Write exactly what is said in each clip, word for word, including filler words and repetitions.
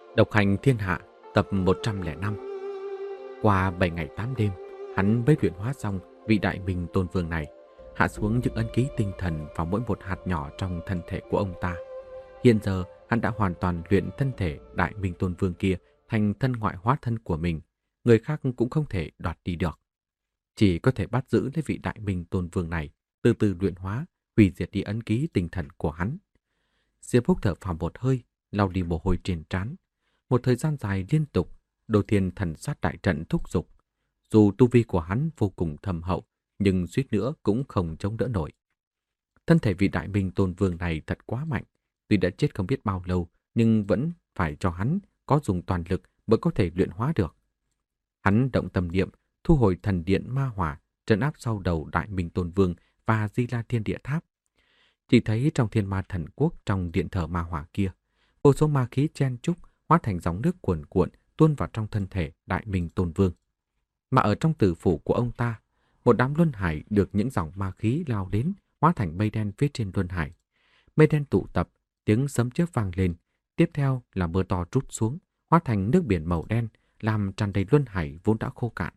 Độc hành thiên hạ tập một trăm lẻ năm. Qua bảy ngày tám đêm, hắn mới luyện hóa xong vị đại minh tôn vương này, hạ xuống những ấn ký tinh thần vào mỗi một hạt nhỏ trong thân thể của ông ta. Hiện giờ, hắn đã hoàn toàn luyện thân thể đại minh tôn vương kia thành thân ngoại hóa thân của mình, người khác cũng không thể đoạt đi được. Chỉ có thể bắt giữ lấy vị đại minh tôn vương này, từ từ luyện hóa, hủy diệt đi ấn ký tinh thần của hắn. Diệp Húc thở phào một hơi, lau đi mồ hôi trên trán. Một thời gian dài liên tục, Đồ Thiên thần sát đại trận thúc giục. Dù tu vi của hắn vô cùng thâm hậu, nhưng suýt nữa cũng không chống đỡ nổi. Thân thể vị đại minh tôn vương này thật quá mạnh. Tuy đã chết không biết bao lâu, nhưng vẫn phải cho hắn có dùng toàn lực mới có thể luyện hóa được. Hắn động tâm niệm, thu hồi thần điện ma hỏa, trấn áp sau đầu đại minh tôn vương và Di La Thiên Địa Tháp. Chỉ thấy trong thiên ma thần quốc, trong điện thờ ma hỏa kia, vô số ma khí chen chúc hóa thành dòng nước cuồn cuộn tuôn vào trong thân thể đại minh tôn vương. Mà ở trong tử phủ của ông ta, một đám luân hải được những dòng ma khí lao đến, hóa thành mây đen phía trên luân hải. Mây đen tụ tập, tiếng sấm chớp vang lên, tiếp theo là mưa to trút xuống, hóa thành nước biển màu đen, làm tràn đầy luân hải vốn đã khô cạn.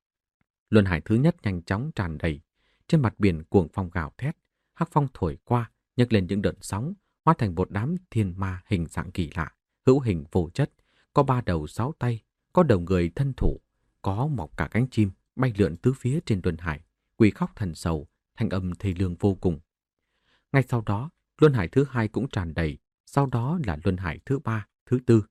Luân hải thứ nhất nhanh chóng tràn đầy, trên mặt biển cuồng phong gào thét, hắc phong thổi qua, nhấc lên những đợt sóng, hóa thành một đám thiên ma hình dạng kỳ lạ, hữu hình vô chất, có ba đầu sáu tay, có đầu người thân thủ, có mọc cả cánh chim, bay lượn tứ phía trên luân hải, quỷ khóc thần sầu, thanh âm thê lương vô cùng. Ngay sau đó, luân hải thứ hai cũng tràn đầy, sau đó là luân hải thứ ba, thứ tư.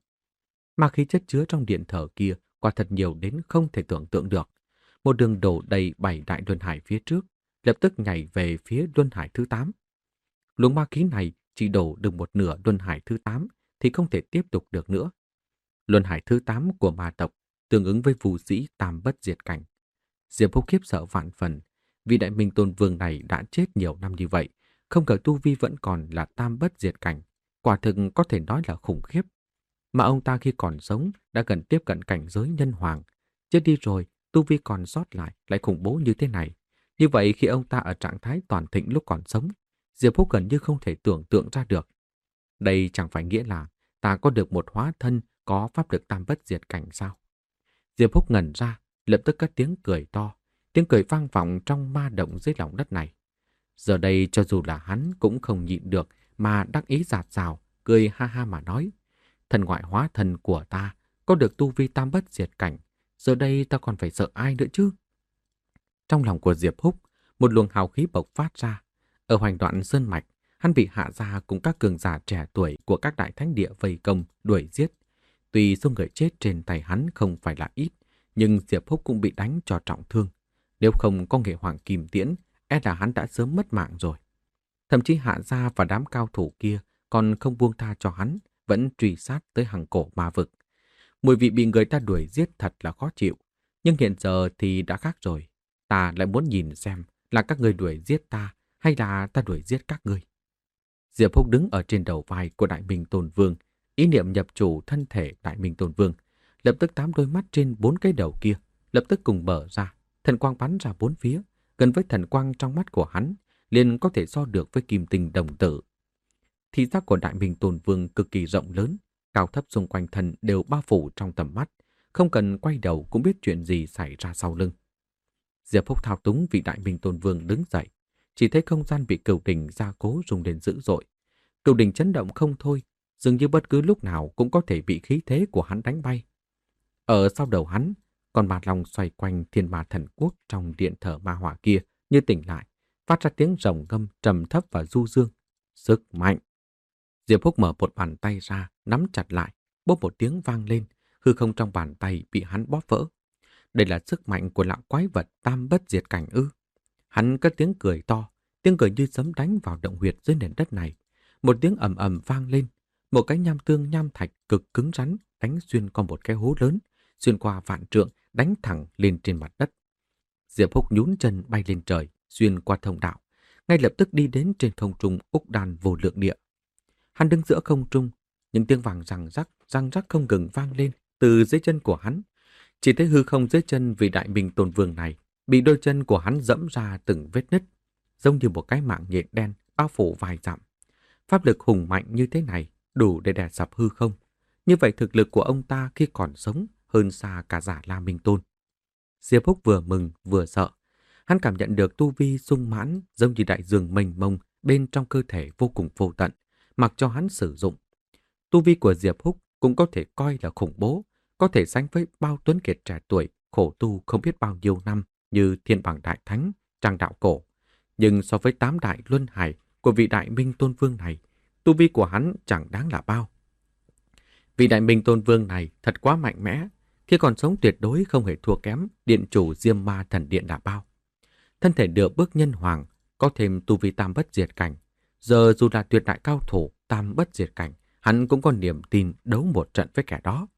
Ma khí chất chứa trong điện thờ kia quả thật nhiều đến không thể tưởng tượng được. Một đường đổ đầy bảy đại luân hải phía trước, lập tức nhảy về phía luân hải thứ tám. Luồng ma khí này chỉ đổ được một nửa luân hải thứ tám thì không thể tiếp tục được nữa. Luân hải thứ tám của ma tộc tương ứng với phù sĩ tam bất diệt cảnh. Diệp Húc khiếp sợ vạn phần, vì đại minh tôn vương này đã chết nhiều năm như vậy, không ngờ tu vi vẫn còn là tam bất diệt cảnh, quả thực có thể nói là khủng khiếp. Mà ông ta khi còn sống đã gần tiếp cận cảnh giới nhân hoàng, chết đi rồi, tu vi còn sót lại lại khủng bố như thế này. Như vậy khi ông ta ở trạng thái toàn thịnh lúc còn sống, Diệp Húc gần như không thể tưởng tượng ra được. Đây chẳng phải nghĩa là ta có được một hóa thân có pháp lực tam bất diệt cảnh sao? Diệp Húc ngẩn ra, lập tức cất tiếng cười to, tiếng cười vang vọng trong ma động dưới lòng đất này. Giờ đây cho dù là hắn cũng không nhịn được mà đắc ý dạt dào, cười ha ha mà nói: thần ngoại hóa thân của ta có được tu vi tam bất diệt cảnh, giờ đây ta còn phải sợ ai nữa chứ? Trong lòng của Diệp Húc, một luồng hào khí bộc phát ra. Ở hoành đoạn sơn mạch, hắn bị Hạ Gia cùng các cường giả trẻ tuổi của các đại thánh địa vây công, đuổi giết. Tuy số người chết trên tay hắn không phải là ít, nhưng Diệp Húc cũng bị đánh cho trọng thương. Nếu không có nghệ hoàng kim tiễn, e là hắn đã sớm mất mạng rồi. Thậm chí Hạ Gia và đám cao thủ kia còn không buông tha cho hắn, vẫn truy sát tới hằng cổ ma vực. Mùi vị bị người ta đuổi giết thật là khó chịu. Nhưng hiện giờ thì đã khác rồi. Ta lại muốn nhìn xem là các người đuổi giết ta hay là ta đuổi giết các ngươi. Diệp Húc đứng ở trên đầu vai của Đại Minh Tôn Vương, ý niệm nhập chủ thân thể Đại Minh Tôn Vương. Lập tức tám đôi mắt trên bốn cái đầu kia lập tức cùng mở ra, thần quang bắn ra bốn phía, gần với thần quang trong mắt của hắn, liền có thể so được với kim tinh đồng tử. Thị giác của Đại Minh Tôn Vương cực kỳ rộng lớn, cao thấp xung quanh thân đều bao phủ trong tầm mắt, không cần quay đầu cũng biết chuyện gì xảy ra sau lưng. Diệp Húc thao túng vị Đại Minh Tôn Vương đứng dậy, chỉ thấy không gian bị cửu đỉnh gia cố rung lên dữ dội. Cửu đỉnh chấn động không thôi, dường như bất cứ lúc nào cũng có thể bị khí thế của hắn đánh bay. Ở sau đầu hắn, con ma long xoay quanh thiên ma thần quốc trong điện thờ ma hỏa kia như tỉnh lại, phát ra tiếng rồng ngâm trầm thấp và du dương. Sức mạnh! Diệp Húc mở một bàn tay ra, nắm chặt lại, bốp một tiếng vang lên, hư không trong bàn tay bị hắn bóp vỡ. Đây là sức mạnh của lão quái vật tam bất diệt cảnh ư? Hắn cất tiếng cười to, tiếng cười như sấm đánh vào động huyệt dưới nền đất này. Một tiếng ầm ầm vang lên, một cái nham tương nham thạch cực cứng rắn đánh xuyên qua một cái hố lớn, xuyên qua vạn trượng, đánh thẳng lên trên mặt đất. Diệp Húc nhún chân bay lên trời, xuyên qua thông đạo, ngay lập tức đi đến trên không trung Úc Đan vô lượng địa. Hắn đứng giữa không trung, những tiếng vàng răng rắc, răng rắc không ngừng vang lên từ dưới chân của hắn. Chỉ thấy hư không dưới chân vị Đại Minh Tôn Vương này bị đôi chân của hắn dẫm ra từng vết nứt, giống như một cái mạng nhện đen bao phủ vài dặm. Pháp lực hùng mạnh như thế này đủ để đè sập hư không, Như vậy thực lực của ông ta khi còn sống hơn xa cả Già La Minh Tôn. Diệp Húc vừa mừng vừa sợ. Hắn cảm nhận được tu vi sung mãn giống như đại dương mênh mông bên trong cơ thể vô cùng vô tận, mặc cho hắn sử dụng. Tu vi của Diệp Húc cũng có thể coi là khủng bố, có thể sánh với bao tuấn kiệt trẻ tuổi, khổ tu không biết bao nhiêu năm như Thiên Bằng Đại Thánh, Trang Đạo Cổ. Nhưng so với tám đại luân hải của vị Đại Minh Tôn Vương này, tu vi của hắn chẳng đáng là bao. Vị Đại Minh Tôn Vương này thật quá mạnh mẽ, khi còn sống tuyệt đối không hề thua kém điện chủ Diêm Ma Thần Điện là bao. Thân thể nửa bước nhân hoàng, có thêm tu vi tam bất diệt cảnh. Giờ dù là tuyệt đại cao thủ tam bất diệt cảnh, hắn cũng có niềm tin đấu một trận với kẻ đó.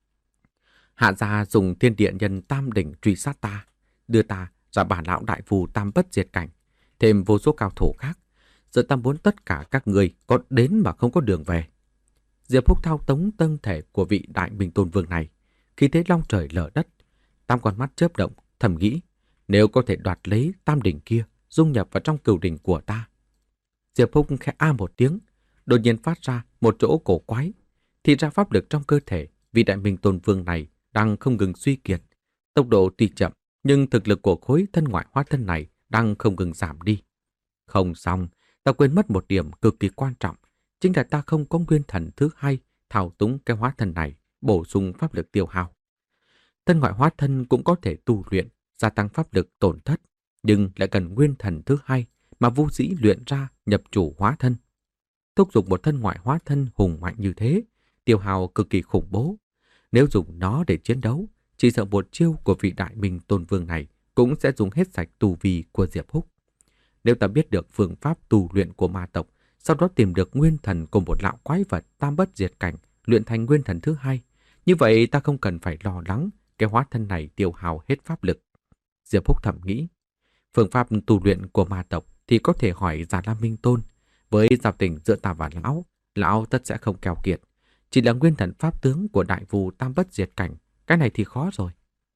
Hạ gia dùng thiên địa nhân tam đỉnh truy sát ta, đưa ta ra bản lão đại phù tam bất diệt cảnh, thêm vô số cao thủ khác. Giờ ta muốn tất cả các người có đến mà không có đường về. Diệp Húc thao túng thân thể của vị Đại Minh Tôn Vương này, khi thế long trời lở đất, tam con mắt chớp động, thầm nghĩ, nếu có thể đoạt lấy tam đỉnh kia, dung nhập vào trong cửu đỉnh của ta. Diệp Húc khẽ a một tiếng, đột nhiên phát ra một chỗ cổ quái, thì ra pháp lực trong cơ thể vị Đại Minh Tôn Vương này đang không ngừng suy kiệt. Tốc độ tuy chậm, nhưng thực lực của khối thân ngoại hóa thân này đang không ngừng giảm đi. Không xong, ta quên mất một điểm cực kỳ quan trọng, chính là ta không có nguyên thần thứ hai thao túng cái hóa thân này, bổ sung pháp lực tiêu hao. Thân ngoại hóa thân cũng có thể tu luyện, gia tăng pháp lực tổn thất, nhưng lại cần nguyên thần thứ hai mà vô sĩ luyện ra nhập chủ hóa thân. Thúc giục một thân ngoại hóa thân hùng mạnh như thế, tiêu hao cực kỳ khủng bố. Nếu dùng nó để chiến đấu, chỉ sợ một chiêu của vị Đại Minh Tôn Vương này cũng sẽ dùng hết sạch tu vi của Diệp Húc. Nếu ta biết được phương pháp tu luyện của ma tộc, sau đó tìm được nguyên thần của một lão quái vật tam bất diệt cảnh, luyện thành nguyên thần thứ hai, như vậy ta không cần phải lo lắng cái hóa thân này tiêu hao hết pháp lực. Diệp Húc thầm nghĩ, phương pháp tu luyện của ma tộc thì có thể hỏi Già La Minh Tôn. Với giao tình giữa ta và lão, lão tất sẽ không keo kiệt. Chỉ là nguyên thần pháp tướng của đại vù tam bất diệt cảnh, cái này thì khó rồi.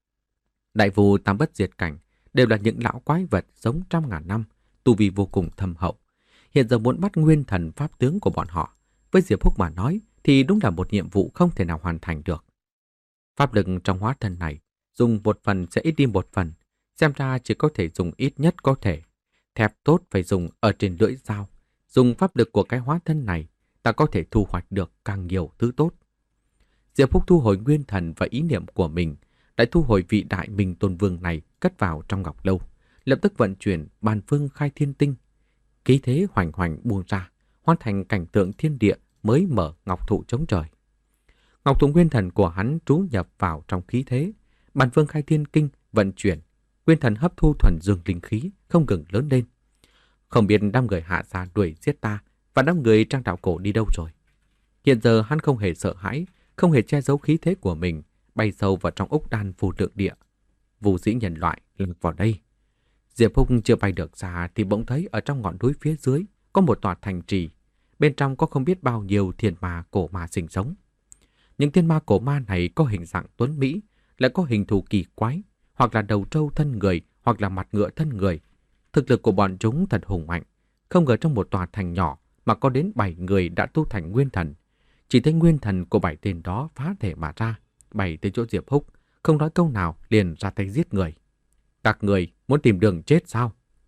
Đại vù tam bất diệt cảnh đều là những lão quái vật sống trăm ngàn năm, tu vi vô cùng thâm hậu. Hiện giờ muốn bắt nguyên thần pháp tướng của bọn họ, với Diệp Húc mà nói thì đúng là một nhiệm vụ không thể nào hoàn thành được. Pháp lực trong hóa thân này dùng một phần sẽ ít đi một phần, xem ra chỉ có thể dùng ít nhất có thể. Thép tốt phải dùng ở trên lưỡi dao. Dùng pháp lực của cái hóa thân này, ta có thể thu hoạch được càng nhiều thứ tốt. Diệp Húc thu hồi nguyên thần và ý niệm của mình, đã thu hồi vị Đại Minh Tôn Vương này cất vào trong ngọc lâu, lập tức vận chuyển bàn phương khai thiên tinh. Khí thế hoành hoành buông ra, hoàn thành cảnh tượng thiên địa mới mở ngọc thụ chống trời. Ngọc thụ nguyên thần của hắn trú nhập vào trong khí thế, bàn phương khai thiên kinh vận chuyển, nguyên thần hấp thu thuần dương linh khí không ngừng lớn lên. Không biết đám người Hạ gia đuổi giết ta và đám người Trang Đạo Cổ đi đâu rồi. Hiện giờ hắn không hề sợ hãi, không hề che giấu khí thế của mình, bay sâu vào trong ốc đan phù tượng địa. Vũ sĩ nhân loại lật vào đây. Diệp Húc chưa bay được xa thì bỗng thấy ở trong ngọn núi phía dưới có một tòa thành trì. Bên trong có không biết bao nhiêu thiên ma cổ ma sinh sống. Những thiên ma cổ ma này có hình dạng tuấn mỹ, lại có hình thù kỳ quái, hoặc là đầu trâu thân người, hoặc là mặt ngựa thân người. Thực lực của bọn chúng thật hùng mạnh. Không ngờ trong một tòa thành nhỏ mà có đến bảy người đã tu thành nguyên thần. Chỉ thấy nguyên thần của bảy tên đó phá thể mà ra, bay tới chỗ Diệp Húc, không nói câu nào liền ra tay giết người. Các người muốn tìm đường chết sao?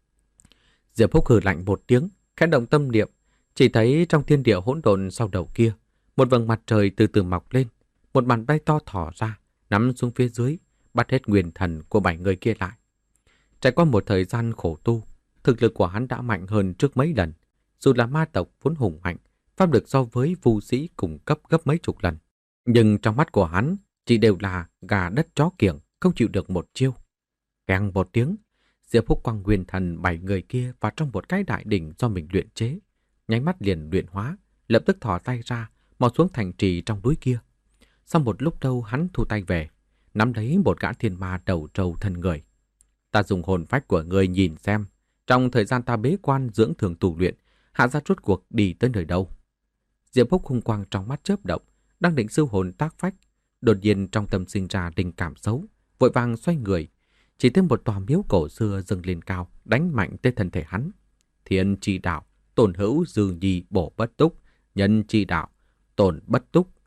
Diệp Húc hừ lạnh một tiếng, khẽ động tâm niệm, chỉ thấy trong thiên địa hỗn độn sau đầu kia, một vầng mặt trời từ từ mọc lên, một bàn tay to thỏ ra, nắm xuống phía dưới, bắt hết nguyên thần của bảy người kia lại. Trải qua một thời gian khổ tu, thực lực của hắn đã mạnh hơn trước mấy lần. Dù là ma tộc vốn hùng mạnh, pháp lực so với vu sĩ cùng cấp gấp mấy chục lần. Nhưng trong mắt của hắn chỉ đều là gà đất chó kiểng, không chịu được một chiêu. Keng một tiếng, Diệp Húc quăng nguyên thần bảy người kia vào trong một cái đại đỉnh do mình luyện chế. Nháy mắt liền luyện hóa, lập tức thò tay ra, mò xuống thành trì trong núi kia. Sau một lúc lâu hắn thu tay về, nắm lấy một gã thiên ma đầu trâu thân người. Ta dùng hồn phách của ngươi nhìn xem, trong thời gian ta bế quan dưỡng thường tù luyện, Hạ gia rốt cuộc đi tới nơi đâu. Diệp Húc hung quang trong mắt chớp động, đang định siêu hồn tác phách, đột nhiên trong tâm sinh ra tình cảm xấu, vội vàng xoay người, chỉ thêm một tòa miếu cổ xưa dâng lên cao, đánh mạnh tới thân thể hắn. Thiên chi đạo, tổn hữu dư nhi bổ bất túc, nhân chi đạo, tổn bất túc,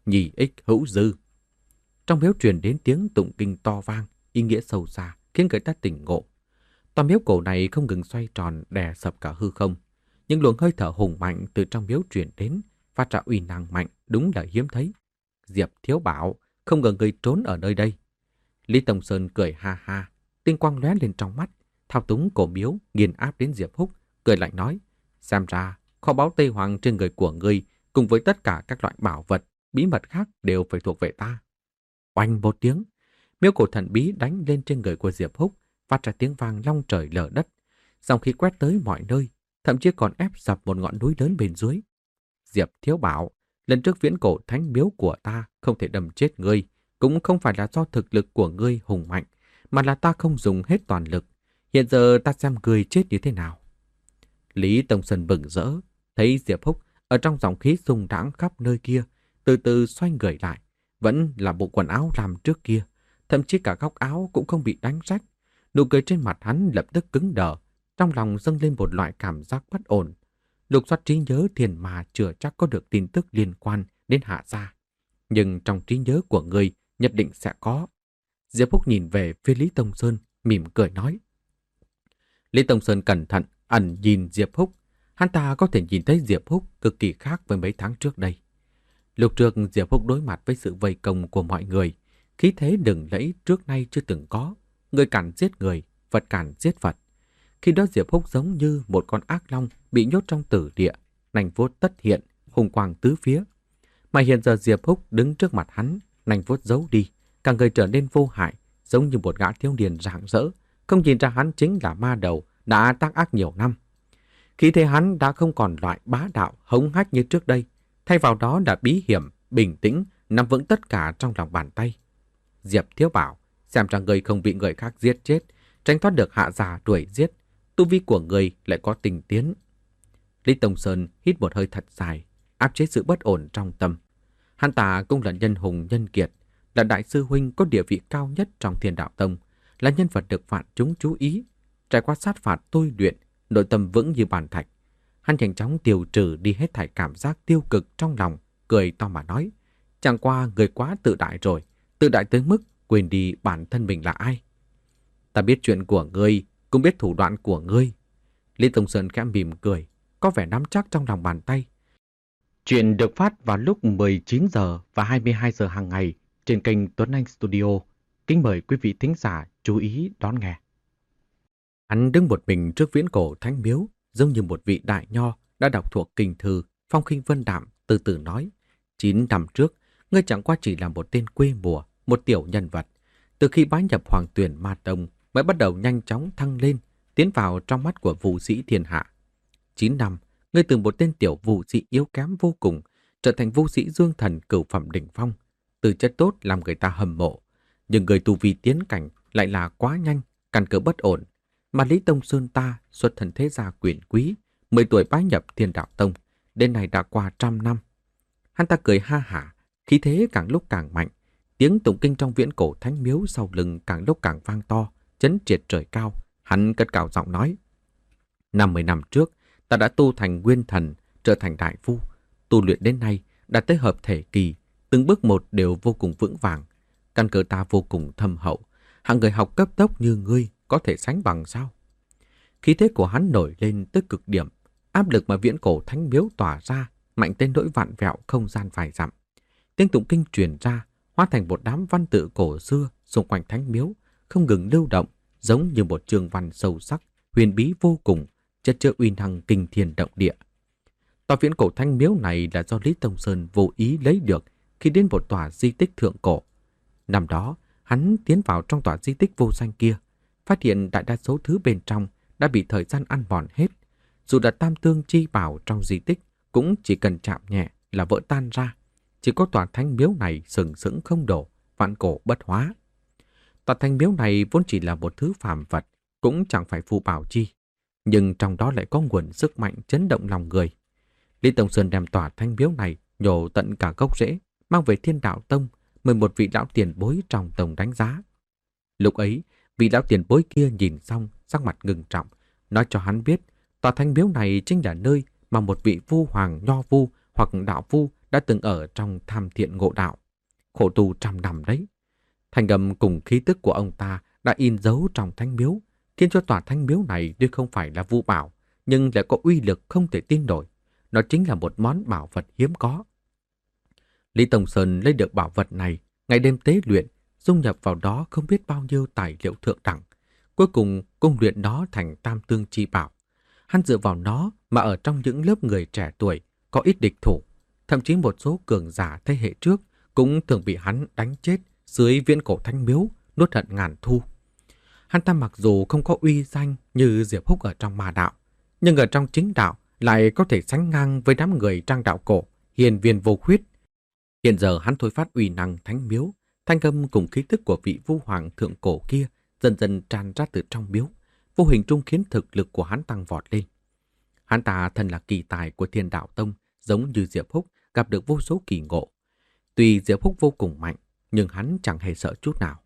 nhì ích hữu dư. Trong miếu truyền đến tiếng tụng kinh to vang, ý nghĩa sâu xa, khiến người ta tỉnh ngộ. Tòa miếu cổ này không ngừng xoay tròn đè sập cả hư không. Những luồng hơi thở hùng mạnh từ trong miếu truyền đến, phát ra uy năng mạnh, đúng là hiếm thấy. Diệp Thiếu Bảo, không ngờ người trốn ở nơi đây. Lý Tông Sơn cười ha ha, tinh quang lóe lên trong mắt, thao túng cổ miếu nghiền áp đến Diệp Húc, cười lạnh nói: xem ra kho báu Tây Hoàng trên người của ngươi cùng với tất cả các loại bảo vật, bí mật khác đều phải thuộc về ta. Oanh một tiếng, miếu cổ thần bí đánh lên trên người của Diệp Húc, phát ra tiếng vang long trời lở đất, dòng khí quét tới mọi nơi, thậm chí còn ép sập một ngọn núi lớn bên dưới. Diệp Thiếu Bảo, lần trước viễn cổ thánh miếu của ta không thể đâm chết ngươi, cũng không phải là do thực lực của ngươi hùng mạnh, mà là ta không dùng hết toàn lực. Hiện giờ ta xem ngươi chết như thế nào. Lý Tông Sơn bừng rỡ, thấy Diệp Húc ở trong dòng khí rung rãng khắp nơi kia, từ từ xoay người lại, vẫn là bộ quần áo làm trước kia, thậm chí cả góc áo cũng không bị đánh rách. Nụ cười trên mặt hắn lập tức cứng đờ, trong lòng dâng lên một loại cảm giác bất ổn. Lục soát trí nhớ thiền mà chưa chắc có được tin tức liên quan đến Hạ gia, nhưng trong trí nhớ của ngươi nhất định sẽ có. Diệp Húc nhìn về phía Lý Tông Sơn, mỉm cười nói. Lý Tông Sơn cẩn thận ẩn nhìn Diệp Húc, hắn ta có thể nhìn thấy Diệp Húc cực kỳ khác với mấy tháng trước đây. Lúc trước Diệp Húc đối mặt với sự vây công của mọi người, khí thế đừng lẫy trước nay chưa từng có, người cản giết người, vật cản giết vật. Khi đó Diệp Húc giống như một con ác long bị nhốt trong tử địa, nành vuốt tất hiện, hùng quang tứ phía. Mà hiện giờ Diệp Húc đứng trước mặt hắn, nành vuốt giấu đi, cả người trở nên vô hại, giống như một gã thiếu niên rạng rỡ, không nhìn ra hắn chính là ma đầu đã tác ác nhiều năm. Khí thế hắn đã không còn loại bá đạo hống hách như trước đây, thay vào đó là bí hiểm, bình tĩnh, nắm vững tất cả trong lòng bàn tay. Diệp Thiếu Bảo, xem ra người không bị người khác giết chết, tránh thoát được Hạ gia đuổi giết, tu vi của người lại có tình tiến. Lý Tông Sơn hít một hơi thật dài, áp chế sự bất ổn trong tâm. Hắn ta cũng là nhân hùng nhân kiệt, là đại sư huynh có địa vị cao nhất trong Thiên Đạo Tông, là nhân vật được vạn chúng chú ý. Trải qua sát phạt tôi luyện, nội tâm vững như bàn thạch. Hắn nhanh chóng tiêu trừ đi hết thảy cảm giác tiêu cực trong lòng, cười to mà nói: chẳng qua người quá tự đại rồi, tự đại tới mức quên đi bản thân mình là ai. Ta biết chuyện của ngươi, cũng biết thủ đoạn của ngươi. Lý Tông Sơn khẽ mỉm cười, có vẻ nắm chắc trong lòng bàn tay. Chuyện được phát vào lúc mười chín giờ và hai mươi hai giờ hàng ngày trên kênh Tuấn Anh Studio. Kính mời quý vị thính giả chú ý đón nghe. Hắn đứng một mình trước viễn cổ thánh miếu, giống như một vị đại nho đã đọc thuộc kinh thư, phong khinh vân đạm, từ từ nói: Chín năm trước, ngươi chẳng qua chỉ là một tên quê mùa, một tiểu nhân vật. Từ khi bái nhập Hoàng Tuyển Ma Tông mới bắt đầu nhanh chóng thăng lên, tiến vào trong mắt của vũ sĩ thiên hạ. Chín năm, ngươi từ một tên tiểu vũ sĩ yếu kém vô cùng, trở thành vũ sĩ dương thần cửu phẩm đỉnh phong, từ chất tốt làm người ta hâm mộ. Nhưng người tu vi tiến cảnh lại là quá nhanh, căn cơ bất ổn. Mà Lý Tông Sơn ta xuất thân thế gia quyền quý, mười tuổi bái nhập Thiên Đạo Tông, đến nay đã qua trăm năm. Hắn ta cười ha hả, khí thế càng lúc càng mạnh, tiếng tụng kinh trong viễn cổ thánh miếu sau lưng càng lúc càng vang to, chấn triệt trời cao. Hắn cất cao giọng nói: năm mươi năm trước, ta đã tu thành nguyên thần, trở thành đại phu. Tu luyện đến nay đã tới hợp thể kỳ, từng bước một đều vô cùng vững vàng. Căn cơ ta vô cùng thâm hậu, hạng người học cấp tốc như ngươi có thể sánh bằng sao? Khí thế của hắn nổi lên tới cực điểm, áp lực mà viễn cổ thánh miếu tỏa ra mạnh tới nỗi vạn vẹo không gian vài dặm. Tiếng tụng kinh truyền ra, hóa thành một đám văn tự cổ xưa xung quanh thánh miếu, không ngừng lưu động, giống như một chương văn sâu sắc, huyền bí vô cùng, chất chứa uy năng kinh thiên động địa. Tòa viễn cổ thánh miếu này là do Lý Tông Sơn vô ý lấy được khi đến một tòa di tích thượng cổ. Năm đó, hắn tiến vào trong tòa di tích vô danh kia, phát hiện đại đa số thứ bên trong đã bị thời gian ăn mòn hết. Dù là tam tương chi bảo trong di tích cũng chỉ cần chạm nhẹ là vỡ tan ra. Chỉ có tòa thánh miếu này sừng sững không đổ, vạn cổ bất hóa. Tòa thánh miếu này vốn chỉ là một thứ phàm vật, cũng chẳng phải phù bảo chi, nhưng trong đó lại có nguồn sức mạnh chấn động lòng người. Lý Tông Sơn đem tòa thánh miếu này nhổ tận cả gốc rễ, mang về Thiên Đạo Tông, mời một vị lão tiền bối trong tông đánh giá. Lúc ấy, vị lão tiền bối kia nhìn xong, sắc mặt ngưng trọng, nói cho hắn biết tòa thánh miếu này chính là nơi mà một vị vu hoàng nho vu hoặc đạo vu đã từng ở trong tham thiện ngộ đạo, khổ tu trăm năm đấy. Thanh âm cùng khí tức của ông ta đã in dấu trong thánh miếu, khiến cho tòa thánh miếu này tuy không phải là vu bảo, nhưng lại có uy lực không thể tin nổi. Nó chính là một món bảo vật hiếm có. Lý Tông Sơn lấy được bảo vật này, ngày đêm tế luyện, dung nhập vào đó không biết bao nhiêu tài liệu thượng đẳng. Cuối cùng cung luyện nó thành tam tương chi bảo. Hắn dựa vào nó mà ở trong những lớp người trẻ tuổi có ít địch thủ, thậm chí một số cường giả thế hệ trước cũng thường bị hắn đánh chết dưới viễn cổ thánh miếu, nuốt hận ngàn thu. Hắn ta mặc dù không có uy danh như Diệp Húc ở trong ma đạo, nhưng ở trong chính đạo lại có thể sánh ngang với đám người trang đạo cổ, hiền viên vô khuyết. Hiện giờ hắn thôi phát uy năng thánh miếu, thanh âm cùng khí tức của vị vu hoàng thượng cổ kia dần dần tràn ra từ trong miếu, vô hình trung khiến thực lực của hắn tăng vọt lên. Hắn ta thân là kỳ tài của Thiên Đạo Tông, giống như Diệp Húc gặp được vô số kỳ ngộ. Tuy Diệp Húc vô cùng mạnh, nhưng hắn chẳng hề sợ chút nào.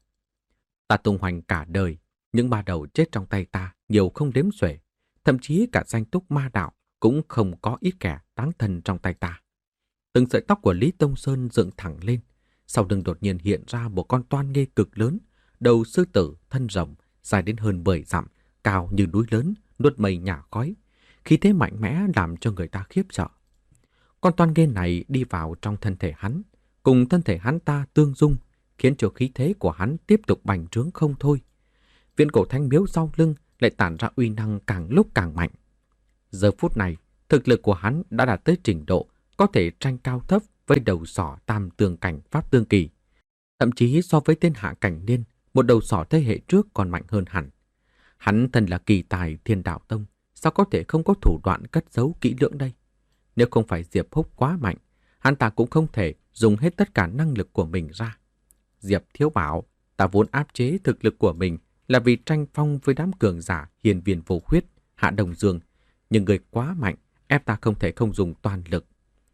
Ta tung hoành cả đời, những ma đầu chết trong tay ta nhiều không đếm xuể, thậm chí cả danh túc ma đạo cũng không có ít kẻ táng thân trong tay ta. Từng sợi tóc của Lý Tông Sơn dựng thẳng lên, sau lưng đột nhiên hiện ra một con toan nghê cực lớn, đầu sư tử, thân rồng, dài đến hơn mười dặm, cao như núi lớn, nuốt mây nhả khói, khí thế mạnh mẽ làm cho người ta khiếp sợ. Con toan nghê này đi vào trong thân thể hắn, cùng thân thể hắn ta tương dung, khiến cho khí thế của hắn tiếp tục bành trướng không thôi. Viễn cổ thánh miếu sau lưng lại tản ra uy năng càng lúc càng mạnh. Giờ phút này, thực lực của hắn đã đạt tới trình độ có thể tranh cao thấp với đầu sỏ tam tương cảnh pháp tương kỳ. Thậm chí so với tên Hạ Cảnh Niên, một đầu sỏ thế hệ trước còn mạnh hơn hẳn. Hắn thân là kỳ tài Thiên Đạo Tông, sao có thể không có thủ đoạn cất giấu kỹ lưỡng đây? Nếu không phải Diệp Húc quá mạnh, hắn ta cũng không thể dùng hết tất cả năng lực của mình ra. Diệp Thiếu bảo, ta vốn áp chế thực lực của mình là vì tranh phong với đám cường giả hiền viên vô khuyết, Hạ Đồng Dương, nhưng người quá mạnh, ép ta không thể không dùng toàn lực.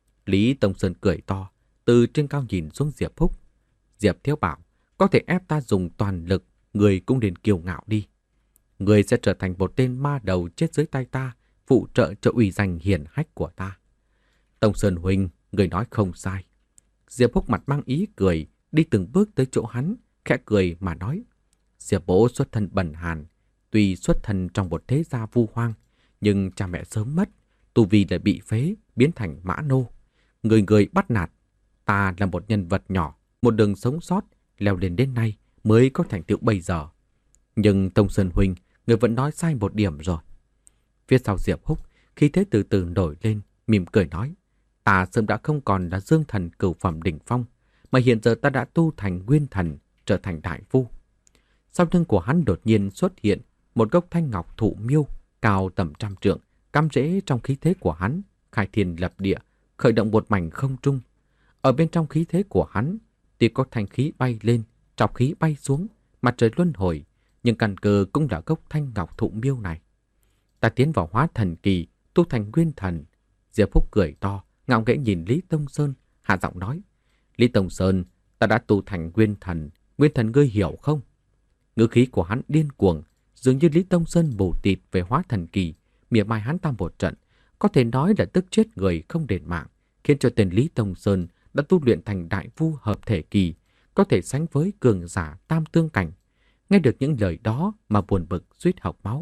Lý Tông Sơn cười to, từ trên cao nhìn xuống Diệp Húc. Diệp Thiếu bảo, có thể ép ta dùng toàn lực, người cũng nên kiêu ngạo đi. Người sẽ trở thành một tên ma đầu chết dưới tay ta, phụ trợ cho uy danh hiển hách của ta. Tông Sơn huynh, người nói không sai. Diệp Húc mặt mang ý cười, đi từng bước tới chỗ hắn, khẽ cười mà nói. Diệp bố xuất thân bần hàn, tuy xuất thân trong một thế gia vu hoang, nhưng cha mẹ sớm mất, tu vi lại bị phế, biến thành mã nô. Người người bắt nạt, ta là một nhân vật nhỏ, một đường sống sót, leo lên đến nay mới có thành tựu bây giờ. Nhưng Tông Sơn huynh, người vẫn nói sai một điểm rồi. Phía sau Diệp Húc, khí thế từ từ nổi lên, mỉm cười nói. Ta sớm đã không còn là dương thần cửu phẩm đỉnh phong, mà hiện giờ ta đã tu thành nguyên thần, trở thành đại vu. Sau lưng của hắn đột nhiên xuất hiện một gốc thanh ngọc thụ miêu, cao tầm trăm trượng, cắm rễ trong khí thế của hắn, khai thiên lập địa, khởi động một mảnh không trung. Ở bên trong khí thế của hắn, tuy có thanh khí bay lên, trọc khí bay xuống, mặt trời luân hồi, nhưng căn cơ cũng là gốc thanh ngọc thụ miêu này. Ta tiến vào hóa thần kỳ, tu thành nguyên thần. Diệp Phúc cười to, ngạo nghễ nhìn Lý Tông Sơn, hạ giọng nói. Lý Tông Sơn, ta đã tu thành nguyên thần, nguyên thần ngươi hiểu không? Ngữ khí của hắn điên cuồng, dường như Lý Tông Sơn bù tịt về hóa thần kỳ, mỉa mai hắn ta một trận, có thể nói là tức chết người không đền mạng, khiến cho tên Lý Tông Sơn đã tu luyện thành đại vu hợp thể kỳ, có thể sánh với cường giả tam tương cảnh. Nghe được những lời đó mà buồn bực suýt học máu.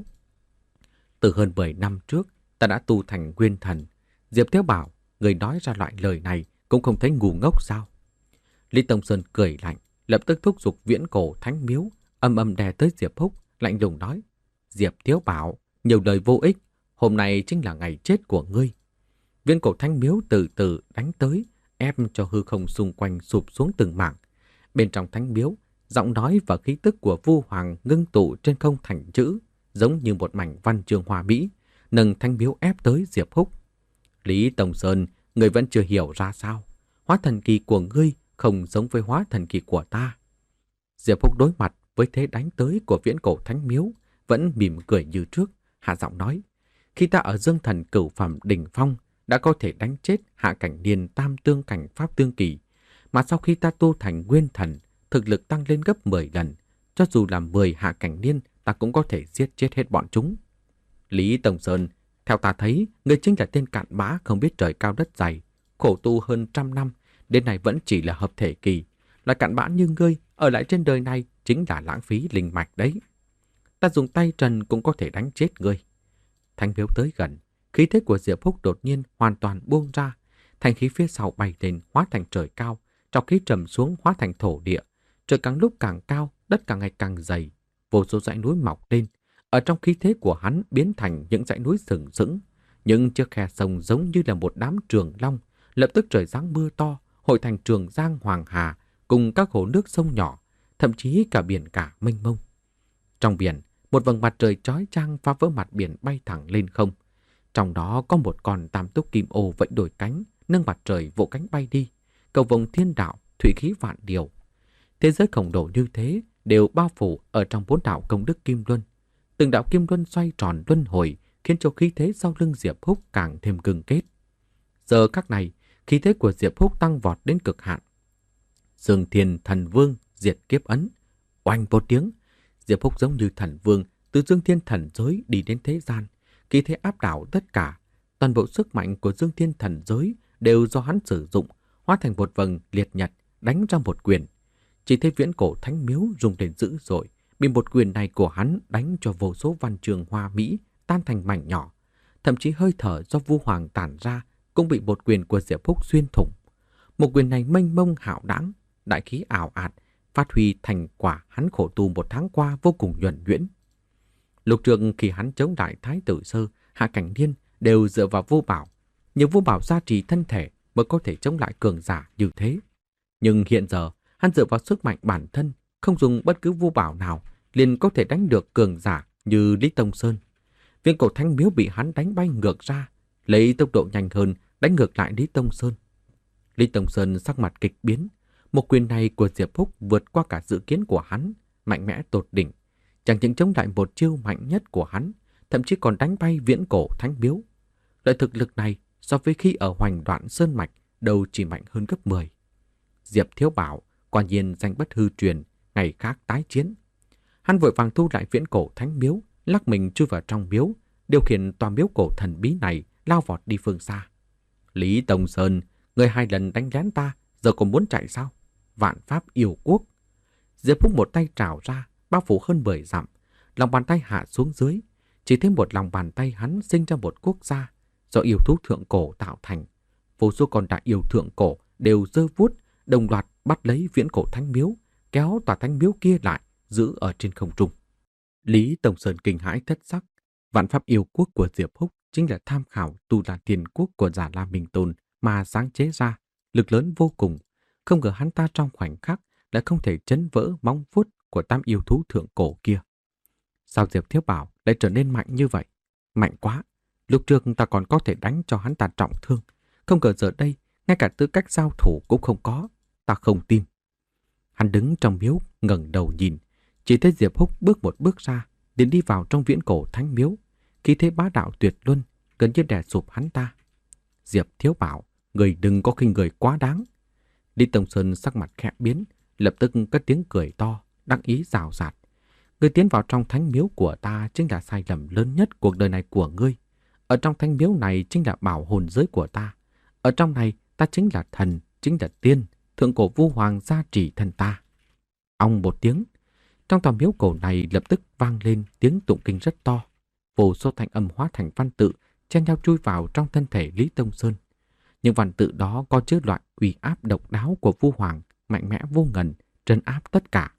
Từ hơn mười năm trước, ta đã tu thành nguyên thần. Diệp Thiếu bảo, người nói ra loại lời này cũng không thấy ngu ngốc sao? Lý Tông Sơn cười lạnh, lập tức thúc giục viễn cổ thánh miếu, âm âm đè tới Diệp Húc, lạnh lùng nói. Diệp Thiếu bảo, nhiều lời vô ích, hôm nay chính là ngày chết của ngươi. Viễn cổ thánh miếu từ từ đánh tới, ép cho hư không xung quanh sụp xuống từng mảng. Bên trong thánh miếu, giọng nói và khí tức của Vu Hoàng ngưng tụ trên không thành chữ, giống như một mảnh văn chương hoa mỹ, nâng thánh miếu ép tới Diệp Húc. Lý Tông Sơn, người vẫn chưa hiểu ra sao? Hóa thần kỳ của ngươi không giống với hóa thần kỳ của ta. Diệp Húc đối mặt với thế đánh tới của viễn cổ thánh miếu, vẫn mỉm cười như trước, hạ giọng nói. Khi ta ở dương thần cửu phẩm đỉnh phong, đã có thể đánh chết Hạ Cảnh Niên tam tương cảnh pháp tương kỳ, mà sau khi ta tu thành nguyên thần, thực lực tăng lên gấp mười lần, cho dù là mười Hạ Cảnh Niên, ta cũng có thể giết chết hết bọn chúng. Lý Tông Sơn, theo ta thấy, ngươi chính là tên cặn bã không biết trời cao đất dày, khổ tu hơn trăm năm, đến nay vẫn chỉ là hợp thể kỳ. Loại cặn bã như ngươi ở lại trên đời này chính là lãng phí linh mạch đấy. Ta dùng tay trần cũng có thể đánh chết ngươi. Thánh miếu tới gần, khí thế của Diệp Húc đột nhiên hoàn toàn buông ra. Thành khí phía sau bay lên hóa thành trời cao, trọc khí trầm xuống hóa thành thổ địa. Trời càng lúc càng cao, đất càng ngày càng dày. Vô số dãy núi mọc lên, ở trong khí thế của hắn biến thành những dãy núi sừng sững. Những chiếc khe sông giống như là một đám trường long, lập tức trời giáng mưa to, hội thành Trường Giang Hoàng Hà, cùng các hồ nước sông nhỏ, thậm chí cả biển cả mênh mông. Trong biển, một vầng mặt trời chói chang phá vỡ mặt biển bay thẳng lên không. Trong đó có một con tam túc kim ô vẫy đôi cánh, nâng mặt trời vỗ cánh bay đi, cầu vồng thiên đạo, thủy khí vạn điều. Thế giới khổng lồ như thế đều bao phủ ở trong bốn đạo công đức kim luân. Từng đạo kim luân xoay tròn luân hồi, khiến cho khí thế sau lưng Diệp Húc càng thêm cứng kết. Giờ khắc này, khí thế của Diệp Húc tăng vọt đến cực hạn. Dương Thiên Thần Vương diệt kiếp ấn. Oanh một tiếng, Diệp Húc giống như thần vương từ Dương Thiên Thần giới đi đến thế gian, khí thế áp đảo tất cả. Toàn bộ sức mạnh của Dương Thiên Thần giới đều do hắn sử dụng, hóa thành một vầng liệt nhật, đánh ra một quyền. Chỉ thấy viễn cổ thánh miếu rung lên dữ dội, bị một quyền này của hắn đánh cho vô số văn trường hoa mỹ tan thành mảnh nhỏ. Thậm chí hơi thở do Vu Hoàng tản ra cũng bị một quyền của Diệp Húc xuyên thủng. Một quyền này mênh mông hạo đãng, đại khí ảo ạt, phát huy thành quả hắn khổ tu một tháng qua vô cùng nhuần nhuyễn. Lục trường khi hắn chống lại Thái Tử Sơ, Hạ Cảnh Niên đều dựa vào vô bảo, nhờ vô bảo gia trì thân thể mới có thể chống lại cường giả như thế. Nhưng hiện giờ, hắn dựa vào sức mạnh bản thân, không dùng bất cứ vô bảo nào, liền có thể đánh được cường giả như Lý Tông Sơn. Viên cổ thánh miếu bị hắn đánh bay ngược ra, lấy tốc độ nhanh hơn đánh ngược lại Lý Tông Sơn. Lý Tông Sơn sắc mặt kịch biến, một quyền này của Diệp Húc vượt qua cả dự kiến của hắn, mạnh mẽ tột đỉnh, chẳng những chống lại một chiêu mạnh nhất của hắn, thậm chí còn đánh bay viễn cổ thánh miếu. Loại thực lực này so với khi ở Hoành Đoạn Sơn Mạch đâu chỉ mạnh hơn gấp mười. Diệp Thiếu Bảo quả nhiên danh bất hư truyền, ngày khác tái chiến. Hắn vội vàng thu lại viễn cổ thánh miếu, lắc mình chui vào trong miếu, điều khiển tòa miếu cổ thần bí này lao vọt đi phương xa. Lý Tông Sơn, người hai lần đánh lén ta, giờ còn muốn chạy sao? Vạn pháp yêu quốc. Diệp Húc một tay trào ra, bao phủ hơn mười dặm, lòng bàn tay hạ xuống dưới, chỉ thêm một lòng bàn tay hắn sinh ra một quốc gia do yêu thú thượng cổ tạo thành. Vô số con đại yêu thượng cổ đều giơ vuốt, đồng loạt bắt lấy viễn cổ thánh miếu, kéo tòa thánh miếu kia lại, giữ ở trên không trung. Lý Tông Sơn kinh hãi thất sắc. Vạn pháp yêu quốc của Diệp Húc chính là tham khảo Tu La Thiên Quốc của Già La Minh Tôn mà sáng chế ra, lực lớn vô cùng. Không ngờ hắn ta trong khoảnh khắc lại không thể chấn vỡ móng vuốt của tam yêu thú thượng cổ kia. Sao Diệp Thiếu Bảo lại trở nên mạnh như vậy? Mạnh quá! Lúc trước ta còn có thể đánh cho hắn ta trọng thương. Không ngờ giờ đây, ngay cả tư cách giao thủ cũng không có. Ta không tin. Hắn đứng trong miếu, ngẩng đầu nhìn. Chỉ thấy Diệp Húc bước một bước ra, đến đi vào trong viễn cổ thánh miếu. Khí thế bá đạo tuyệt luân, gần như đè sụp hắn ta. Diệp Thiếu Bảo, người đừng có khinh người quá đáng. Lý Tông Sơn sắc mặt khẽ biến, lập tức cất tiếng cười to, đắc ý rào rạt. Ngươi tiến vào trong thánh miếu của ta chính là sai lầm lớn nhất cuộc đời này của ngươi. Ở trong thánh miếu này chính là bảo hồn giới của ta. Ở trong này ta chính là thần, chính là tiên, thượng cổ Vu Hoàng gia trì thân ta. Ong một tiếng, trong tòa miếu cổ này lập tức vang lên tiếng tụng kinh rất to. Vô số thanh âm hóa thành văn tự, chen nhau chui vào trong thân thể Lý Tông Sơn. Những văn tự đó có chứa loại uy áp độc đáo của Vu Hoàng, mạnh mẽ vô ngần, trấn áp tất cả.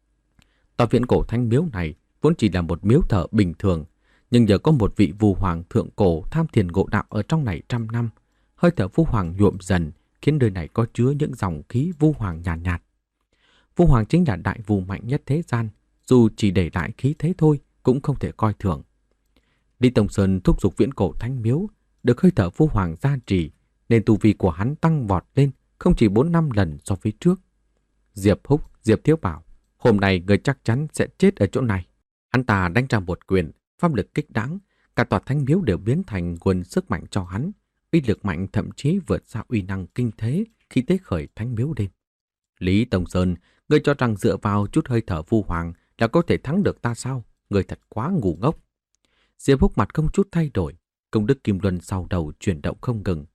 Tòa viện cổ thánh miếu này vốn chỉ là một miếu thờ bình thường, nhưng nhờ có một vị Vu Hoàng thượng cổ tham thiền ngộ đạo ở trong này trăm năm, hơi thở Vu Hoàng nhuộm dần, khiến nơi này có chứa những dòng khí Vu Hoàng nhàn nhạt, nhạt. Vu Hoàng chính là đại vu mạnh nhất thế gian, dù chỉ để lại khí thế thôi cũng không thể coi thường. Lý Tông Sơn thúc giục viễn cổ thánh miếu, được hơi thở Vu Hoàng gia trì, nên tu vi của hắn tăng vọt lên không chỉ bốn năm lần so với trước. Diệp Húc, Diệp Thiếu Bảo, hôm nay người chắc chắn sẽ chết ở chỗ này. Hắn ta đánh ra một quyền, pháp lực kích đáng, cả tòa thánh miếu đều biến thành nguồn sức mạnh cho hắn, uy lực mạnh thậm chí vượt xa uy năng kinh thế khi tế khởi thánh miếu đêm. Lý Tông Sơn, ngươi cho rằng dựa vào chút hơi thở Vu Hoàng là có thể thắng được ta sao? Ngươi thật quá ngu ngốc. Diệp Húc mặt không chút thay đổi, công đức kim luân sau đầu chuyển động không ngừng,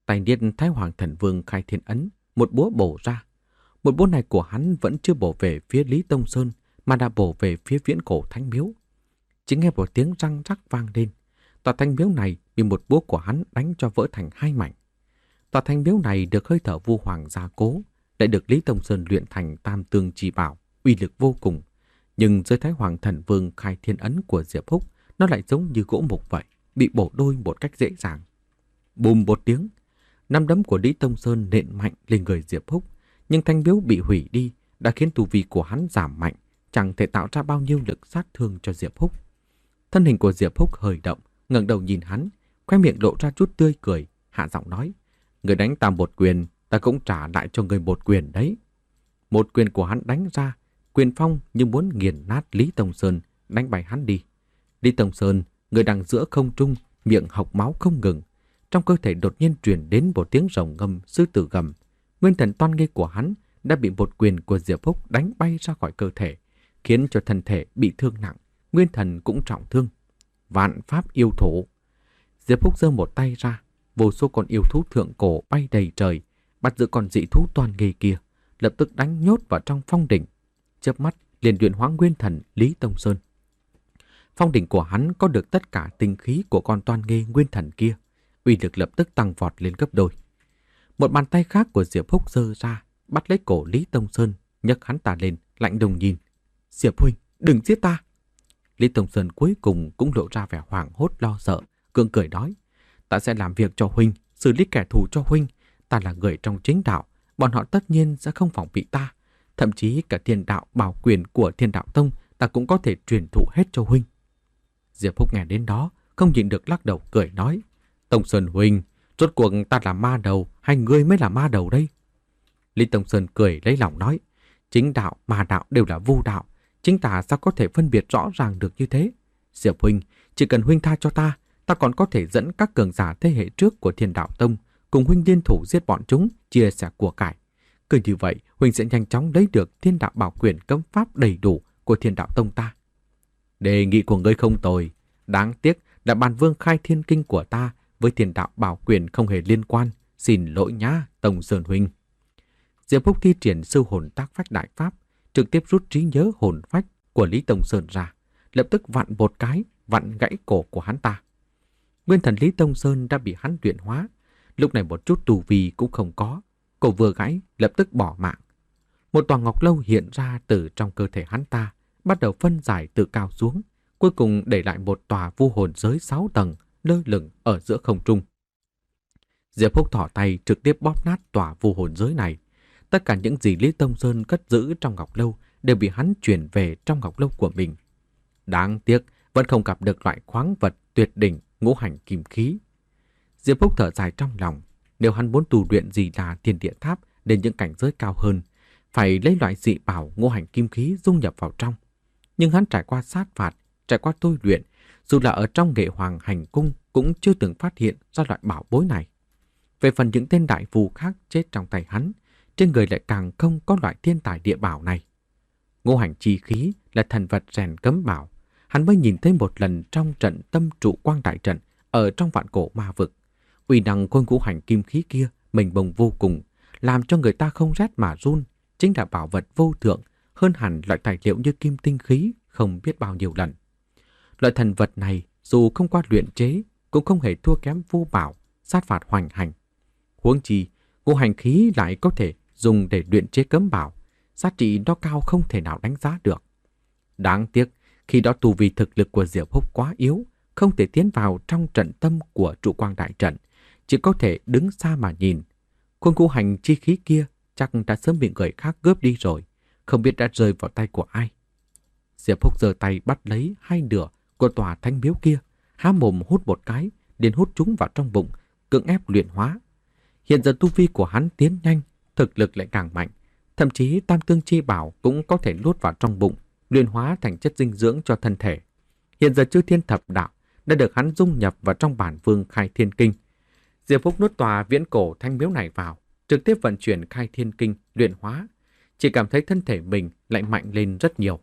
tay niết Thái Hoàng Thần Vương khai thiên ấn, một búa bổ ra. Một búa này của hắn vẫn chưa bổ về phía Lý Tông Sơn, mà đã bổ về phía viễn cổ thánh miếu. Chỉ nghe một tiếng răng rắc vang lên, tòa thánh miếu này bị một búa của hắn đánh cho vỡ thành hai mảnh. Tòa thánh miếu này được hơi thở Vu Hoàng gia cố, lại được Lý Tông Sơn luyện thành Tam Tương Chi Bảo, uy lực vô cùng. Nhưng dưới Thái Hoàng Thần Vương khai thiên ấn của Diệp Húc, nó lại giống như gỗ mục vậy, bị bổ đôi một cách dễ dàng. Bùm một tiếng, nắm đấm của Lý Tông Sơn nện mạnh lên người Diệp Húc, nhưng thanh miếu bị hủy đi đã khiến tu vi của hắn giảm mạnh, chẳng thể tạo ra bao nhiêu lực sát thương cho Diệp Húc. Thân hình của Diệp Húc hơi động, ngẩng đầu nhìn hắn, khóe miệng lộ ra chút tươi cười, hạ giọng nói: "Người đánh ta một quyền, ta cũng trả lại cho người một quyền đấy." Một quyền của hắn đánh ra, quyền phong như muốn nghiền nát Lý Tông Sơn, đánh bay hắn đi. Lý Tông Sơn, người đang giữa không trung, miệng hộc máu không ngừng, trong cơ thể đột nhiên truyền đến một tiếng rồng ngâm sư tử gầm. Nguyên thần toan nghê của hắn đã bị một quyền của Diệp Húc đánh bay ra khỏi cơ thể, khiến cho thân thể bị thương nặng, nguyên thần cũng trọng thương. Vạn pháp yêu thú. Diệp Húc giơ một tay ra, vô số con yêu thú thượng cổ bay đầy trời, bắt giữ con dị thú toan nghê kia, lập tức đánh nhốt vào trong phong đỉnh. Chớp mắt liền luyện hóa nguyên thần Lý Tông Sơn. Phong đỉnh của hắn có được tất cả tinh khí của con toan nghê nguyên thần kia, uy lực lập tức tăng vọt lên gấp đôi. Một bàn tay khác của Diệp Húc giơ ra, bắt lấy cổ Lý Tông Sơn, nhấc hắn ta lên, lạnh lùng nhìn. "Diệp huynh, đừng giết ta!" Lý Tông Sơn cuối cùng cũng lộ ra vẻ hoảng hốt lo sợ, gượng cười nói: "Ta sẽ làm việc cho huynh, xử lý kẻ thù cho huynh. Ta là người trong chính đạo, bọn họ tất nhiên sẽ không phòng bị ta. Thậm chí cả thiên đạo bảo quyền của Thiên Đạo Tông ta cũng có thể truyền thụ hết cho huynh." Diệp Húc nghe đến đó, không nhịn được lắc đầu cười nói: "Tông Sơn huynh, rốt cuộc ta là ma đầu hay ngươi mới là ma đầu đây?" Lý Tông Sơn cười lấy lòng nói: "Chính đạo, ma đạo đều là vu đạo, chính ta sao có thể phân biệt rõ ràng được như thế? Diệp huynh, chỉ cần huynh tha cho ta, ta còn có thể dẫn các cường giả thế hệ trước của Thiên Đạo Tông cùng huynh liên thủ giết bọn chúng, chia sẻ của cải. Cứ như vậy, huynh sẽ nhanh chóng lấy được Thiên Đạo bảo quyền cấm pháp đầy đủ của Thiên Đạo Tông ta." "Đề nghị của ngươi không tồi, đáng tiếc là bản vương khai thiên kinh của ta với Thiên Đạo bảo quyền không hề liên quan, xin lỗi nhá, Tông Sơn huynh." Diệp Húc thi triển sư hồn tác phách đại pháp, trực tiếp rút trí nhớ hồn phách của Lý Tông Sơn ra, lập tức vặn một cái, vặn gãy cổ của hắn ta. Nguyên thần Lý Tông Sơn đã bị hắn luyện hóa, lúc này một chút tù vi cũng không có, cổ vừa gãy lập tức bỏ mạng. Một tòa ngọc lâu hiện ra từ trong cơ thể hắn ta, bắt đầu phân giải từ cao xuống, cuối cùng để lại một tòa vu hồn giới sáu tầng lơ lửng ở giữa không trung. Diệp Húc thỏ tay trực tiếp bóp nát tòa vu hồn giới này. Tất cả những gì Lý Tông Sơn cất giữ trong ngọc lâu đều bị hắn chuyển về trong ngọc lâu của mình. Đáng tiếc vẫn không gặp được loại khoáng vật tuyệt đỉnh ngũ hành kim khí. Diệp Húc thở dài trong lòng, nếu hắn muốn tu luyện gì là Thiên Địa Tháp đến những cảnh giới cao hơn, phải lấy loại dị bảo ngũ hành kim khí dung nhập vào trong. Nhưng hắn trải qua sát phạt, trải qua tôi luyện, dù là ở trong Nghệ Hoàng hành cung cũng chưa từng phát hiện ra loại bảo bối này. Về phần những tên đại phù khác chết trong tay hắn, trên người lại càng không có loại thiên tài địa bảo này. Ngũ hành chi khí là thần vật rèn cấm bảo, hắn mới nhìn thấy một lần trong trận tâm trụ quang đại trận ở trong vạn cổ ma vực. Uy năng của ngũ hành kim khí kia mênh mông vô cùng, làm cho người ta không rét mà run, chính là bảo vật vô thượng, hơn hẳn loại tài liệu như kim tinh khí không biết bao nhiêu lần. Loại thần vật này dù không qua luyện chế cũng không hề thua kém vu bảo, sát phạt hoành hành. Huống chi, ngũ hành khí lại có thể dùng để luyện chế cấm bảo, giá trị nó cao không thể nào đánh giá được. Đáng tiếc, khi đó tu vi thực lực của Diệp Húc quá yếu, không thể tiến vào trong trận tâm của trụ quang đại trận, chỉ có thể đứng xa mà nhìn. Khuôn ngũ hành chi khí kia chắc đã sớm bị người khác cướp đi rồi, không biết đã rơi vào tay của ai. Diệp Húc giơ tay bắt lấy hai nửa của tòa thánh miếu kia, há mồm hút một cái, liền hút chúng vào trong bụng, cưỡng ép luyện hóa. Hiện giờ tu vi của hắn tiến nhanh, thực lực lại càng mạnh, thậm chí Tam Tương Chi Bảo cũng có thể nuốt vào trong bụng, luyện hóa thành chất dinh dưỡng cho thân thể. Hiện giờ Chư Thiên Thập Đạo đã được hắn dung nhập vào trong bản vương khai thiên kinh. Diệp Húc nuốt tòa viễn cổ thanh miếu này vào, trực tiếp vận chuyển khai thiên kinh luyện hóa, chỉ cảm thấy thân thể mình lại mạnh lên rất nhiều.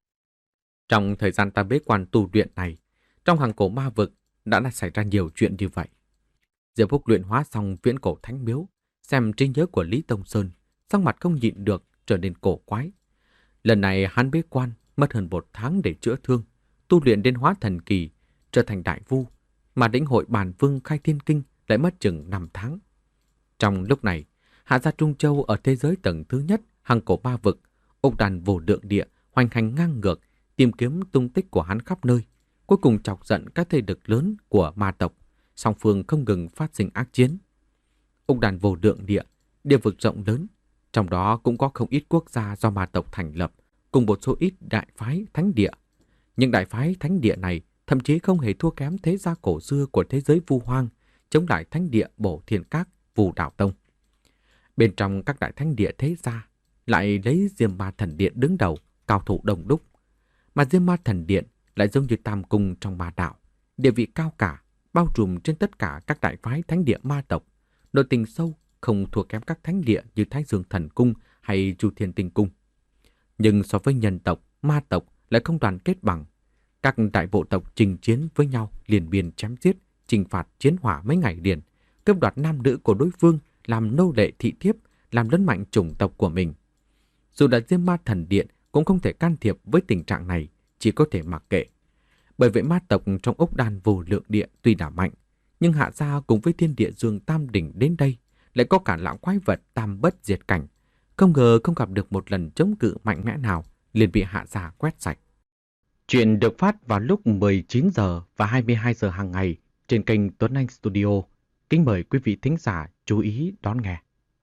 Trong thời gian ta bế quan tu luyện này, trong hàng cổ ma vực đã đã xảy ra nhiều chuyện như vậy. Diệp Húc luyện hóa xong viễn cổ thánh miếu, xem trí nhớ của Lý Tông Sơn, sắc mặt không nhịn được trở nên cổ quái. Lần này hắn bế quan, mất hơn một tháng để chữa thương, tu luyện đến hóa thần kỳ, trở thành đại vu, mà lĩnh hội bản vương khai thiên kinh lại mất chừng năm tháng. Trong lúc này, hạ gia Trung Châu ở thế giới tầng thứ nhất, hằng cổ ba vực, ốc đàn vô lượng địa, hoành hành ngang ngược, tìm kiếm tung tích của hắn khắp nơi, cuối cùng chọc giận các thế lực lớn của ma tộc, song phương không ngừng phát sinh ác chiến. Ốc đàn vô lượng địa, địa vực rộng lớn, trong đó cũng có không ít quốc gia do ma tộc thành lập, cùng một số ít đại phái thánh địa. Những đại phái thánh địa này thậm chí không hề thua kém thế gia cổ xưa của thế giới vu hoang, chống lại thánh địa Bổ Thiên Các, Vu Đạo Tông. Bên trong các đại thánh địa thế gia lại lấy Diêm Ma Thần Điện đứng đầu, cao thủ đông đúc. Mà Diêm Ma Thần Điện lại giống như tam cung trong ma đạo, địa vị cao cả, bao trùm trên tất cả các đại phái thánh địa ma tộc, nội tình sâu, không thua kém các thánh địa như Thái Dương Thần Cung hay Chu Thiên Tinh Cung. Nhưng so với nhân tộc, ma tộc lại không đoàn kết bằng. Các đại bộ tộc chinh chiến với nhau, liền biên chém giết, trừng phạt chiến hỏa mấy ngày liền, cướp đoạt nam nữ của đối phương, làm nô lệ thị thiếp, làm lớn mạnh chủng tộc của mình. Dù là Diêm Ma Thần Điện cũng không thể can thiệp với tình trạng này, chỉ có thể mặc kệ. Bởi vậy ma tộc trong ốc đàn vô lượng địa tuy đã mạnh, nhưng hạ gia cùng với thiên địa dương tam đỉnh đến đây lại có cả lão quái vật tam bất diệt cảnh. Không ngờ không gặp được một lần chống cự mạnh mẽ nào, liền bị hạ gia quét sạch. Chuyện được phát vào lúc mười chín giờ và hai mươi hai giờ hàng ngày trên kênh Tuấn Anh Studio. Kính mời quý vị thính giả chú ý đón nghe.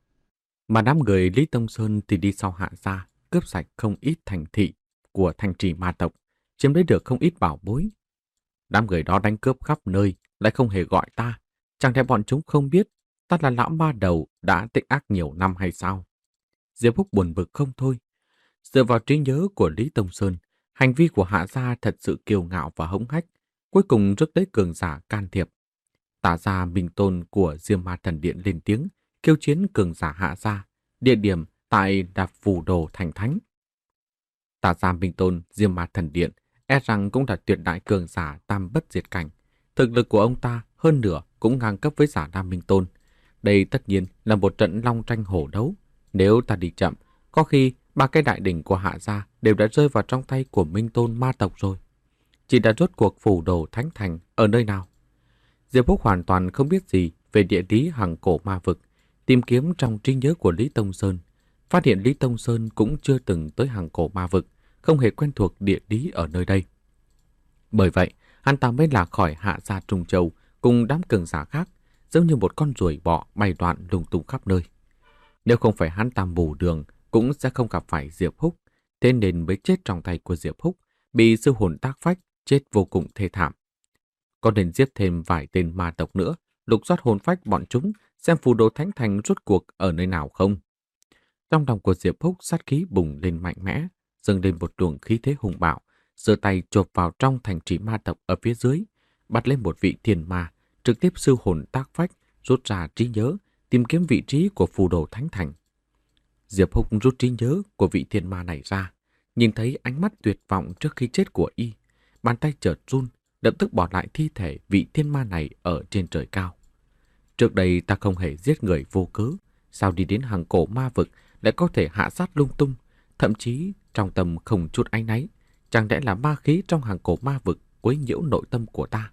Mà đám người Lý Tông Sơn thì đi sau hạ gia, cướp sạch không ít thành thị của thành trì ma tộc, chiếm lấy được không ít bảo bối. Đám người đó đánh cướp khắp nơi, lại không hề gọi ta. Chẳng lẽ bọn chúng không biết ta là lão ma đầu đã tích ác nhiều năm hay sao? Diệp Húc buồn bực không thôi. Dựa vào trí nhớ của Lý Tông Sơn, hành vi của hạ gia thật sự kiêu ngạo và hống hách, cuối cùng rước tới cường giả can thiệp. Tả gia Minh Tôn của Diêm Ma Thần Điện lên tiếng, kêu chiến cường giả hạ gia, địa điểm tại Đạp Phù Đồ Thành Thánh. Tả gia Minh Tôn Diêm Ma Thần Điện e rằng cũng là tuyệt đại cường giả tam bất diệt cảnh. Thực lực của ông ta hơn nửa cũng ngang cấp với giả Nam Minh Tôn. Đây tất nhiên là một trận long tranh hổ đấu. Nếu ta đi chậm, có khi ba cái đại đỉnh của hạ gia đều đã rơi vào trong tay của Minh Tôn ma tộc rồi. Chỉ đã rốt cuộc Phù Đồ Thánh Thành ở nơi nào? Diệp Húc hoàn toàn không biết gì về địa lý hằng cổ ma vực, tìm kiếm trong trí nhớ của Lý Tông Sơn, phát hiện Lý Tông Sơn cũng chưa từng tới hằng cổ ma vực, không hề quen thuộc địa lý ở nơi đây. Bởi vậy, hắn ta mới lạc khỏi hạ gia Trung Châu cùng đám cường giả khác, giống như một con ruồi bọ bay loạn lung tung khắp nơi. Nếu không phải hắn ta mù đường, cũng sẽ không gặp phải Diệp Húc, thế nên mới chết trong tay của Diệp Húc, bị sư hồn tác phách, chết vô cùng thê thảm. Có nên giết thêm vài tên ma tộc nữa, lục soát hồn phách bọn chúng, xem Phù Đồ Thánh Thành rốt cuộc ở nơi nào không? Trong lòng của Diệp Húc sát khí bùng lên mạnh mẽ, dâng lên một luồng khí thế hùng bạo, giơ tay chộp vào trong thành trì ma tộc ở phía dưới, bắt lên một vị thiên ma, trực tiếp sư hồn tác phách, rút ra trí nhớ, tìm kiếm vị trí của Phù Đồ Thánh Thành. Diệp Húc rút trí nhớ của vị thiên ma này ra, nhìn thấy ánh mắt tuyệt vọng trước khi chết của y, bàn tay chợt run, lập tức bỏ lại thi thể vị thiên ma này ở trên trời cao. Trước đây ta không hề giết người vô cớ, sao đi đến hằng cổ ma vực lại có thể hạ sát lung tung, thậm chí trong tâm không chút áy náy, chẳng lẽ là ma khí trong hằng cổ ma vực quấy nhiễu nội tâm của ta?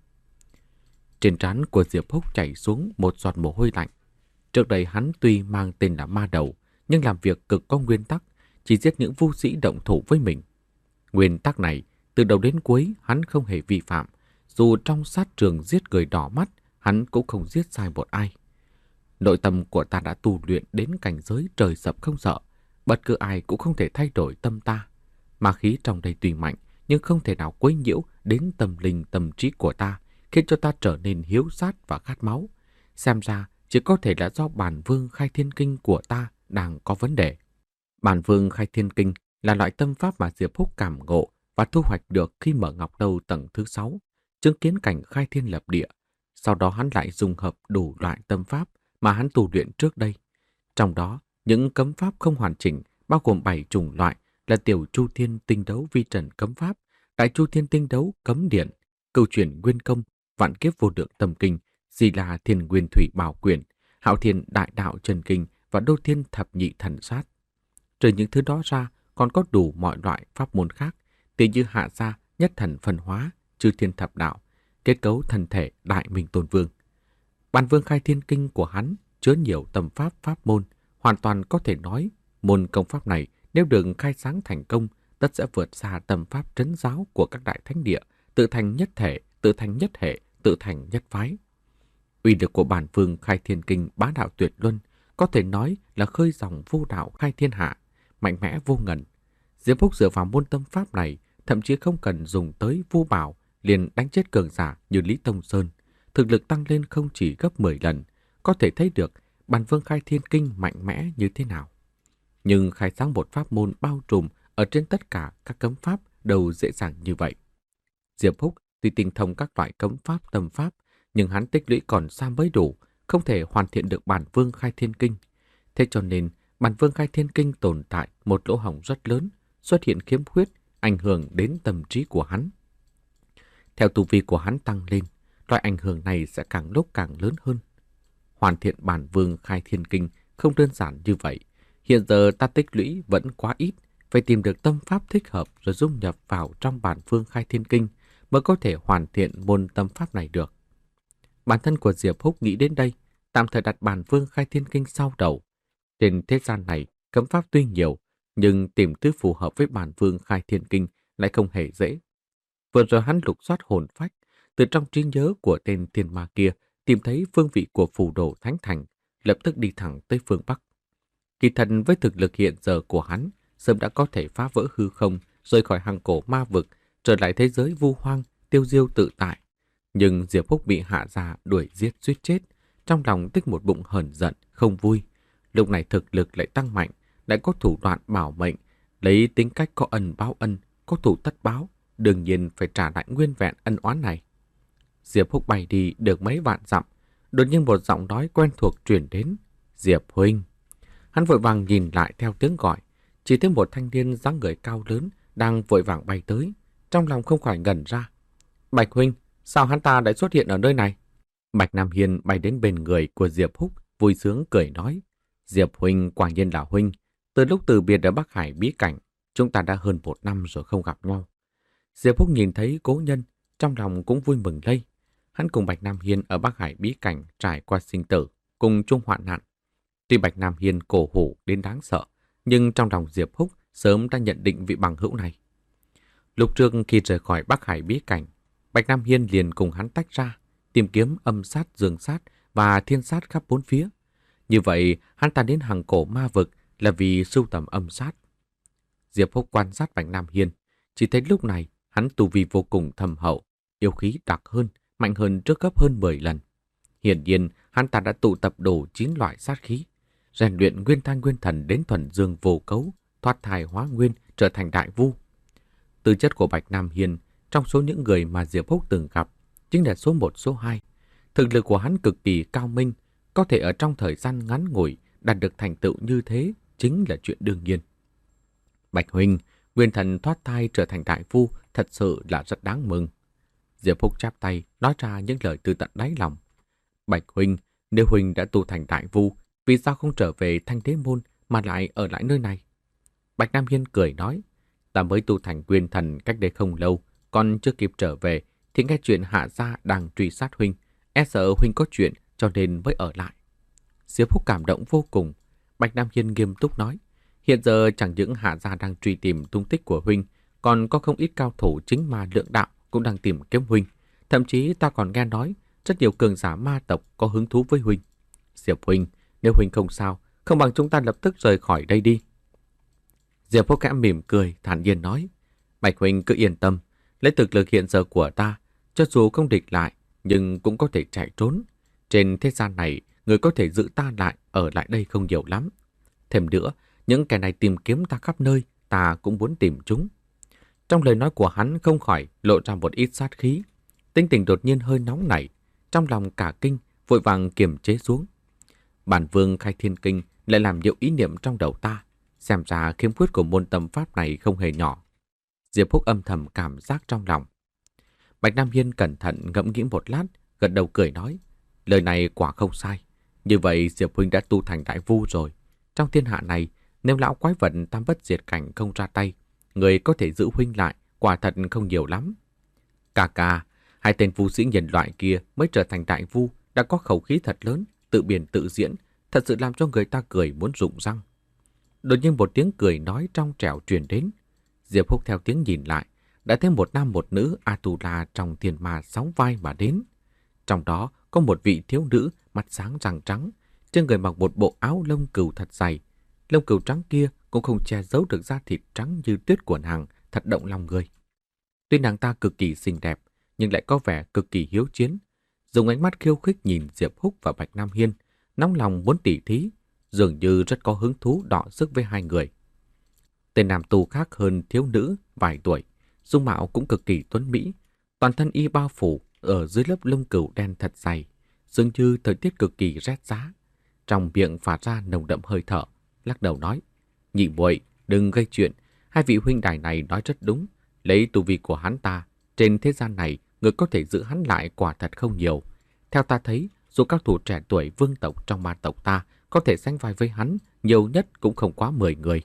Trên trán của Diệp Húc chảy xuống một giọt mồ hôi lạnh. Trước đây hắn tuy mang tên là ma đầu, nhưng làm việc cực có nguyên tắc, chỉ giết những vu sĩ động thủ với mình. Nguyên tắc này, từ đầu đến cuối hắn không hề vi phạm, dù trong sát trường giết người đỏ mắt, hắn cũng không giết sai một ai. Nội tâm của ta đã tu luyện đến cảnh giới trời sập không sợ, bất cứ ai cũng không thể thay đổi tâm ta. Ma khí trong đây tuy mạnh, nhưng không thể nào quấy nhiễu đến tâm linh tâm trí của ta, khiến cho ta trở nên hiếu sát và khát máu. Xem ra chỉ có thể là do bản vương khai thiên kinh của ta đang có vấn đề. Bản vương khai thiên kinh là loại tâm pháp mà Diệp Húc cảm ngộ và thu hoạch được khi mở ngọc lâu tầng thứ sáu, chứng kiến cảnh khai thiên lập địa. Sau đó hắn lại dùng hợp đủ loại tâm pháp mà hắn tu luyện trước đây. Trong đó, những cấm pháp không hoàn chỉnh bao gồm bảy chủng loại là tiểu chu thiên tinh đấu vi trần cấm pháp, đại chu thiên tinh đấu cấm điện, câu chuyện nguyên công, vạn kiếp vô lượng tâm kinh, Di là Thiên Nguyên Thủy Bảo Quyển, Hạo Thiên Đại Đạo Chân Kinh và Đô Thiên Thập Nhị Thần Sát. Trừ những thứ đó ra, còn có đủ mọi loại pháp môn khác, tỉ như Hạ Gia Nhất Thần Phân Hóa, Chư Thiên Thập Đạo, kết cấu thân thể Đại Minh Tôn Vương. Bản Vương Khai Thiên Kinh của hắn chứa nhiều tâm pháp pháp môn, hoàn toàn có thể nói môn công pháp này nếu được khai sáng thành công, tất sẽ vượt xa tâm pháp trấn giáo của các đại thánh địa, tự thành nhất thể, tự thành nhất hệ, tự thành nhất phái. Uy lực của Bản Vương Khai Thiên Kinh bá đạo tuyệt luân, có thể nói là khơi dòng vô đạo khai thiên hạ, mạnh mẽ vô ngần. Diệp Phúc dựa vào môn tâm pháp này, thậm chí không cần dùng tới vu bảo, liền đánh chết cường giả như Lý Tông Sơn, thực lực tăng lên không chỉ gấp mười lần, có thể thấy được Bản Vương Khai Thiên Kinh mạnh mẽ như thế nào. Nhưng khai sáng một pháp môn bao trùm ở trên tất cả các cấm pháp đâu dễ dàng như vậy. Diệp Phúc tuy tinh thông các loại cấm pháp tâm pháp, nhưng hắn tích lũy còn xa mới đủ, không thể hoàn thiện được Bản Vương Khai Thiên Kinh. Thế cho nên, Bản Vương Khai Thiên Kinh tồn tại một lỗ hổng rất lớn, xuất hiện khiếm khuyết, ảnh hưởng đến tâm trí của hắn. Theo tu vi của hắn tăng lên, loại ảnh hưởng này sẽ càng lúc càng lớn hơn. Hoàn thiện Bản Vương Khai Thiên Kinh không đơn giản như vậy. Hiện giờ ta tích lũy vẫn quá ít, phải tìm được tâm pháp thích hợp rồi dung nhập vào trong Bản Vương Khai Thiên Kinh mới có thể hoàn thiện môn tâm pháp này được. Bản thân của Diệp Húc nghĩ đến đây, tạm thời đặt Bản Vương Khai Thiên Kinh sau đầu. Trên thế gian này, cấm pháp tuy nhiều, nhưng tìm thứ phù hợp với Bản Vương Khai Thiên Kinh lại không hề dễ. Vừa rồi hắn lục soát hồn phách, từ trong trí nhớ của tên thiên ma kia tìm thấy phương vị của phù đồ Thánh Thành, lập tức đi thẳng tới phương Bắc. Kỳ thật với thực lực hiện giờ của hắn, sớm đã có thể phá vỡ hư không, rời khỏi hang cổ ma vực, trở lại thế giới vu hoang, tiêu diêu tự tại. Nhưng Diệp Húc bị Hạ Gia đuổi giết suýt chết, trong lòng tích một bụng hờn giận, không vui. Lúc này thực lực lại tăng mạnh, lại có thủ đoạn bảo mệnh, lấy tính cách có ân báo ân, có thủ tất báo, đương nhiên phải trả lại nguyên vẹn ân oán này. Diệp Húc bay đi được mấy vạn dặm, đột nhiên một giọng nói quen thuộc truyền đến. Diệp huynh. Hắn vội vàng nhìn lại theo tiếng gọi, chỉ thấy một thanh niên dáng người cao lớn đang vội vàng bay tới, trong lòng không khỏi ngẩn ra. Bạch huynh, sao hắn ta lại xuất hiện ở nơi này? Bạch Nam Hiên bay đến bên người của Diệp Húc, vui sướng cười nói. Diệp huynh quả nhiên là huynh, từ lúc từ biệt ở Bắc Hải bí cảnh, chúng ta đã hơn một năm rồi không gặp nhau. Diệp Húc nhìn thấy cố nhân, trong lòng cũng vui mừng lây. Hắn cùng Bạch Nam Hiên ở Bắc Hải bí cảnh trải qua sinh tử, cùng chung hoạn nạn. Tuy Bạch Nam Hiên cổ hủ đến đáng sợ, nhưng trong lòng Diệp Húc sớm đã nhận định vị bằng hữu này. Lúc trước khi rời khỏi Bắc Hải bí cảnh, Bạch Nam Hiên liền cùng hắn tách ra, tìm kiếm âm sát, dương sát và thiên sát khắp bốn phía. Như vậy, hắn ta đến hang cổ ma vực là vì sưu tầm âm sát. Diệp Húc quan sát Bạch Nam Hiên, chỉ thấy lúc này hắn tu vi vô cùng thâm hậu, yêu khí đặc hơn, mạnh hơn trước gấp hơn mười lần. Hiển nhiên, hắn ta đã tụ tập đủ chín loại sát khí, rèn luyện nguyên thanh nguyên thần đến thuần dương vô cấu, thoát thai hóa nguyên, trở thành đại vu. Tư chất của Bạch Nam Hiên trong số những người mà Diệp Húc từng gặp chính là số một, số hai. Thực lực của hắn cực kỳ cao minh, có thể ở trong thời gian ngắn ngủi đạt được thành tựu như thế chính là chuyện đương nhiên. Bạch huynh, nguyên thần thoát thai trở thành đại vu thật sự là rất đáng mừng. Diệp Húc chắp tay nói ra những lời từ tận đáy lòng. Bạch huynh, nếu huynh đã tu thành đại vu, vì sao không trở về Thanh Thế Môn mà lại ở lại nơi này? Bạch Nam Hiên cười nói, ta mới tu thành nguyên thần cách đây không lâu, còn chưa kịp trở về thì nghe chuyện Hạ Gia đang truy sát huynh, e sợ huynh có chuyện cho nên mới ở lại. Diệp Húc cảm động vô cùng. Bạch Nam Hiên nghiêm túc nói, hiện giờ chẳng những Hạ Gia đang truy tìm tung tích của huynh, còn có không ít cao thủ chính ma lượng đạo cũng đang tìm kiếm huynh. Thậm chí ta còn nghe nói rất nhiều cường giả ma tộc có hứng thú với huynh. Diệp huynh, nếu huynh không sao, không bằng chúng ta lập tức rời khỏi đây đi. Diệp Húc khẽ mỉm cười, thản nhiên nói, Bạch huynh cứ yên tâm, lấy thực lực hiện giờ của ta, cho dù không địch lại, nhưng cũng có thể chạy trốn. Trên thế gian này, người có thể giữ ta lại, ở lại đây không nhiều lắm. Thêm nữa, những kẻ này tìm kiếm ta khắp nơi, ta cũng muốn tìm chúng. Trong lời nói của hắn không khỏi lộ ra một ít sát khí. Tinh tình đột nhiên hơi nóng nảy, trong lòng cả kinh, vội vàng kiềm chế xuống. Bản Vương Khai Thiên Kinh lại làm nhiều ý niệm trong đầu ta, xem ra khiếm khuyết của môn tâm pháp này không hề nhỏ. Diệp Húc âm thầm cảm giác trong lòng. Bạch Nam Hiên cẩn thận ngẫm nghĩ một lát, gật đầu cười nói, Lời này quả không sai. Như vậy Diệp huynh đã tu thành đại vu rồi. Trong thiên hạ này, nếu lão quái vật tam bất diệt cảnh không ra tay, người có thể giữ huynh lại quả thật không nhiều lắm. Cà cà, hai tên vu sĩ nhân loại kia mới trở thành đại vu, đã có khẩu khí thật lớn, tự biên tự diễn, thật sự làm cho người ta cười muốn rụng răng. Đột nhiên một tiếng cười nói trong trẻo truyền đến. Diệp Húc theo tiếng nhìn lại, đã thấy một nam một nữ Atula trong thiên ma sóng vai mà đến. Trong đó có một vị thiếu nữ mặt sáng răng trắng, trên người mặc một bộ áo lông cừu thật dày. Lông cừu trắng kia cũng không che giấu được da thịt trắng như tuyết của nàng, thật động lòng người. Tuy nàng ta cực kỳ xinh đẹp, nhưng lại có vẻ cực kỳ hiếu chiến. Dùng ánh mắt khiêu khích nhìn Diệp Húc và Bạch Nam Hiên, nóng lòng muốn tỉ thí, dường như rất có hứng thú đọ sức với hai người. Tên nam tu khác hơn thiếu nữ vài tuổi, dung mạo cũng cực kỳ tuấn mỹ, toàn thân y bao phủ ở dưới lớp lông cừu đen thật dày, dường như thời tiết cực kỳ rét giá. Trong miệng phả ra nồng đậm hơi thở, lắc đầu nói: "Nhị muội, đừng gây chuyện, hai vị huynh đài này nói rất đúng, lấy tu vi của hắn ta, trên thế gian này người có thể giữ hắn lại quả thật không nhiều. Theo ta thấy, dù các thủ trẻ tuổi vương tộc trong ma tộc ta có thể sánh vai với hắn, nhiều nhất cũng không quá mười người."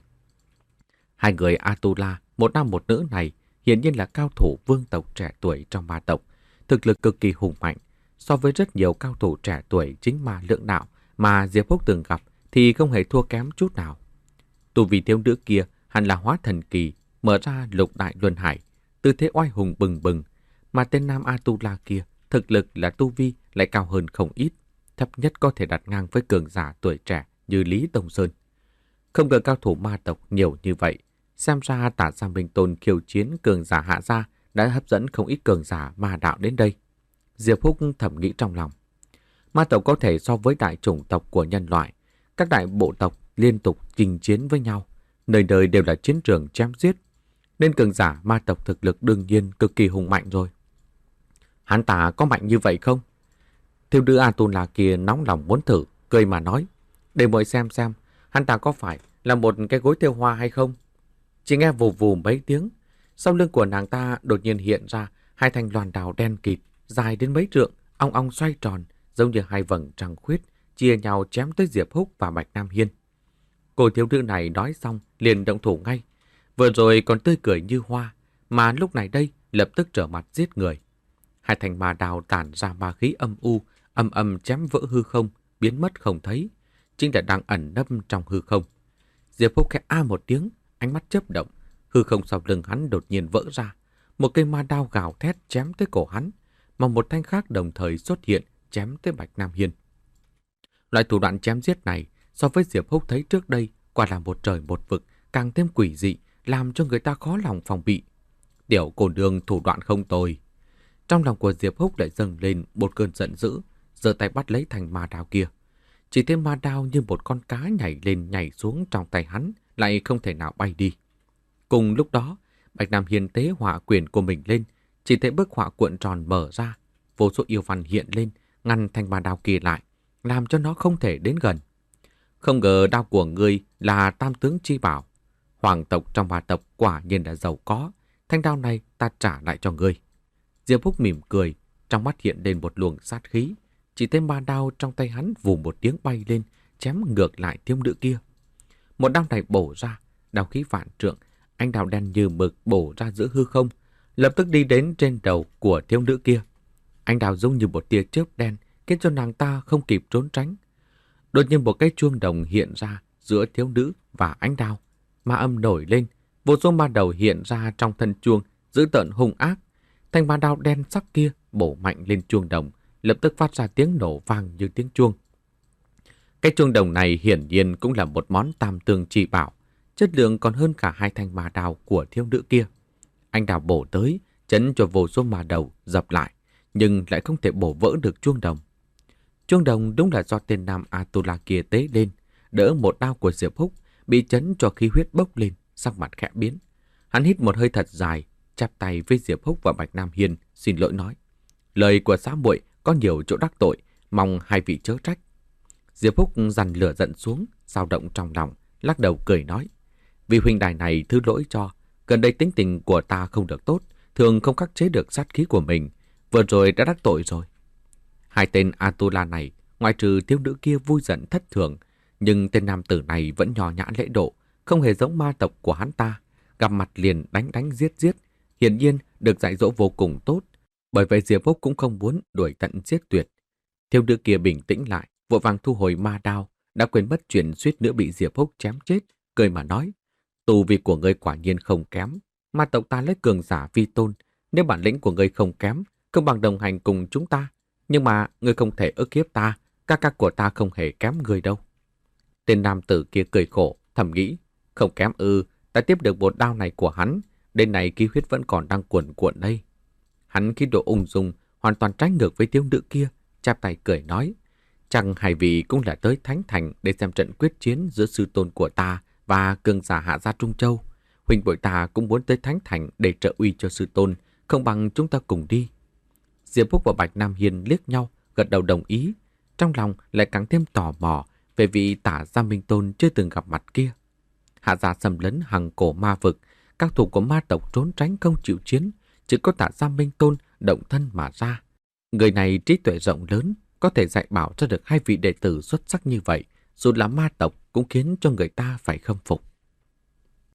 Hai người Atula, một nam một nữ này, hiển nhiên là cao thủ vương tộc trẻ tuổi trong ma tộc, thực lực cực kỳ hùng mạnh. So với rất nhiều cao thủ trẻ tuổi chính ma lượng đạo mà Diệp Húc từng gặp thì không hề thua kém chút nào. Tu vi thiếu nữ kia hẳn là hóa thần kỳ, mở ra lục đại luân hải, tư thế oai hùng bừng bừng, mà tên nam Atula kia thực lực là tu vi lại cao hơn không ít, thấp nhất có thể đặt ngang với cường giả tuổi trẻ như Lý Tông Sơn. Không ngờ cao thủ ma tộc nhiều như vậy, xem ra Tả Gia Minh Tôn khiêu chiến cường giả hạ gia đã hấp dẫn không ít cường giả ma đạo đến đây. Diệp Húc thầm nghĩ trong lòng. Ma tộc có thể so với đại chủng tộc của nhân loại, các đại bộ tộc liên tục chinh chiến với nhau, nơi nơi đều là chiến trường chém giết, nên cường giả ma tộc thực lực đương nhiên cực kỳ hùng mạnh rồi. Hắn ta có mạnh như vậy không? Thiếu nữ Atula kia nóng lòng muốn thử, cười mà nói: "Để muội xem xem, hắn ta có phải là một cái gối thêu hoa hay không?" Chỉ nghe vù vù mấy tiếng, sau lưng của nàng ta đột nhiên hiện ra hai thanh loan đào đen kịt, dài đến mấy trượng, ong ong xoay tròn, giống như hai vầng trăng khuyết, chia nhau chém tới Diệp Húc và Bạch Nam Hiên. Cô thiếu nữ này nói xong liền động thủ ngay, vừa rồi còn tươi cười như hoa, mà lúc này đây lập tức trở mặt giết người. Hai thanh ma đào tản ra ma khí âm u, âm âm chém vỡ hư không, biến mất không thấy, chính là đang ẩn nấp trong hư không. Diệp Húc khẽ a một tiếng, ánh mắt chớp động, hư không sau lưng hắn đột nhiên vỡ ra, một cây ma đao gào thét chém tới cổ hắn, mà một thanh khác đồng thời xuất hiện chém tới Bạch Nam Hiên. Loại thủ đoạn chém giết này so với Diệp Húc thấy trước đây quả là một trời một vực, càng thêm quỷ dị, làm cho người ta khó lòng phòng bị. Tiểu cô nương thủ đoạn không tồi. Trong lòng của Diệp Húc lại dâng lên một cơn giận dữ, giơ tay bắt lấy thanh ma đao kia. Chỉ thấy ma đao như một con cá nhảy lên nhảy xuống trong tay hắn, lại không thể nào bay đi. Cùng lúc đó, Bạch Nam Hiên tế hỏa quyền của mình lên, chỉ thấy bức họa cuộn tròn mở ra, vô số yêu văn hiện lên, ngăn thanh ma đao kia lại, làm cho nó không thể đến gần. Không ngờ đao của ngươi là tam tướng chi bảo. Hoàng tộc trong bà tộc quả nhiên đã giàu có, thanh đao này ta trả lại cho ngươi. Diệp Húc mỉm cười, trong mắt hiện lên một luồng sát khí, chỉ thấy ma đao trong tay hắn vù một tiếng bay lên, chém ngược lại thiếu nữ kia. Một đao này bổ ra, đao khí vạn trượng, ánh đao đen như mực bổ ra giữa hư không, lập tức đi đến trên đầu của thiếu nữ kia. Ánh đao giống như một tia chớp đen, khiến cho nàng ta không kịp trốn tránh. Đột nhiên một cái chuông đồng hiện ra giữa thiếu nữ và ánh đao, ma âm nổi lên, vô số ma đầu hiện ra trong thân chuông, dữ tợn hung ác. Thanh ma đao đen sắc kia bổ mạnh lên chuông đồng, lập tức phát ra tiếng nổ vang như tiếng chuông. Cái chuông đồng này hiển nhiên cũng là một món tam tương chi bảo, chất lượng còn hơn cả hai thanh ma đao của thiếu nữ kia. Anh đào bổ tới, chấn cho vô số ma đầu dập lại, nhưng lại không thể bổ vỡ được chuông đồng. Chuông đồng đúng là do tên nam Atula kia tế lên, đỡ một đao của Diệp Húc, bị chấn cho khí huyết bốc lên, sắc mặt khẽ biến. Hắn hít một hơi thật dài, chắp tay với Diệp Húc và Bạch Nam Hiên, xin lỗi nói: "Lời của xã muội có nhiều chỗ đắc tội, mong hai vị chớ trách." Diệp Húc dằn lửa giận xuống, dao động trong lòng, lắc đầu cười nói: "Vị huynh đài này thứ lỗi cho, gần đây tính tình của ta không được tốt, thường không khắc chế được sát khí của mình, vừa rồi đã đắc tội rồi." Hai tên Atula này, ngoài trừ thiếu nữ kia vui giận thất thường, nhưng tên nam tử này vẫn nhỏ nhã lễ độ, không hề giống ma tộc của hắn ta, gặp mặt liền đánh đánh giết giết, hiển nhiên được dạy dỗ vô cùng tốt. Bởi vậy Diệp Phúc cũng không muốn đuổi tận giết tuyệt. Thiếu nữ kia bình tĩnh lại, vội vàng thu hồi ma đao, đã quên mất chuyện suýt nữa bị Diệp Phúc chém chết, cười mà nói: "Tu vi của ngươi quả nhiên không kém, ma tộc ta lấy cường giả vi tôn, nếu bản lĩnh của ngươi không kém, không bằng đồng hành cùng chúng ta, nhưng mà ngươi không thể ức hiếp ta, các các của ta không hề kém ngươi đâu." Tên nam tử kia cười khổ, thầm nghĩ: "Không kém ư? Ta tiếp được một đao này của hắn, đến này khí huyết vẫn còn đang cuồn cuộn đây." Hắn khí độ ung dung, hoàn toàn trái ngược với thiếu nữ kia, chắp tay cười nói: "Chẳng hai vị cũng là tới Thánh Thành để xem trận quyết chiến giữa sư tôn của ta và cường giả Hạ gia Trung Châu. Huynh bội ta cũng muốn tới Thánh Thành để trợ uy cho sư tôn, không bằng chúng ta cùng đi." Diệp Phúc và Bạch Nam Hiên liếc nhau, gật đầu đồng ý, trong lòng lại càng thêm tò mò về vị Tả Gia Minh Tôn chưa từng gặp mặt kia. Hạ gia xâm lấn Hằng Cổ ma vực, các thủ của ma tộc trốn tránh không chịu chiến, chỉ có Tả Gia Minh Tôn động thân mà ra. Người này trí tuệ rộng lớn, có thể dạy bảo cho được hai vị đệ tử xuất sắc như vậy, dù là ma tộc cũng khiến cho người ta phải khâm phục.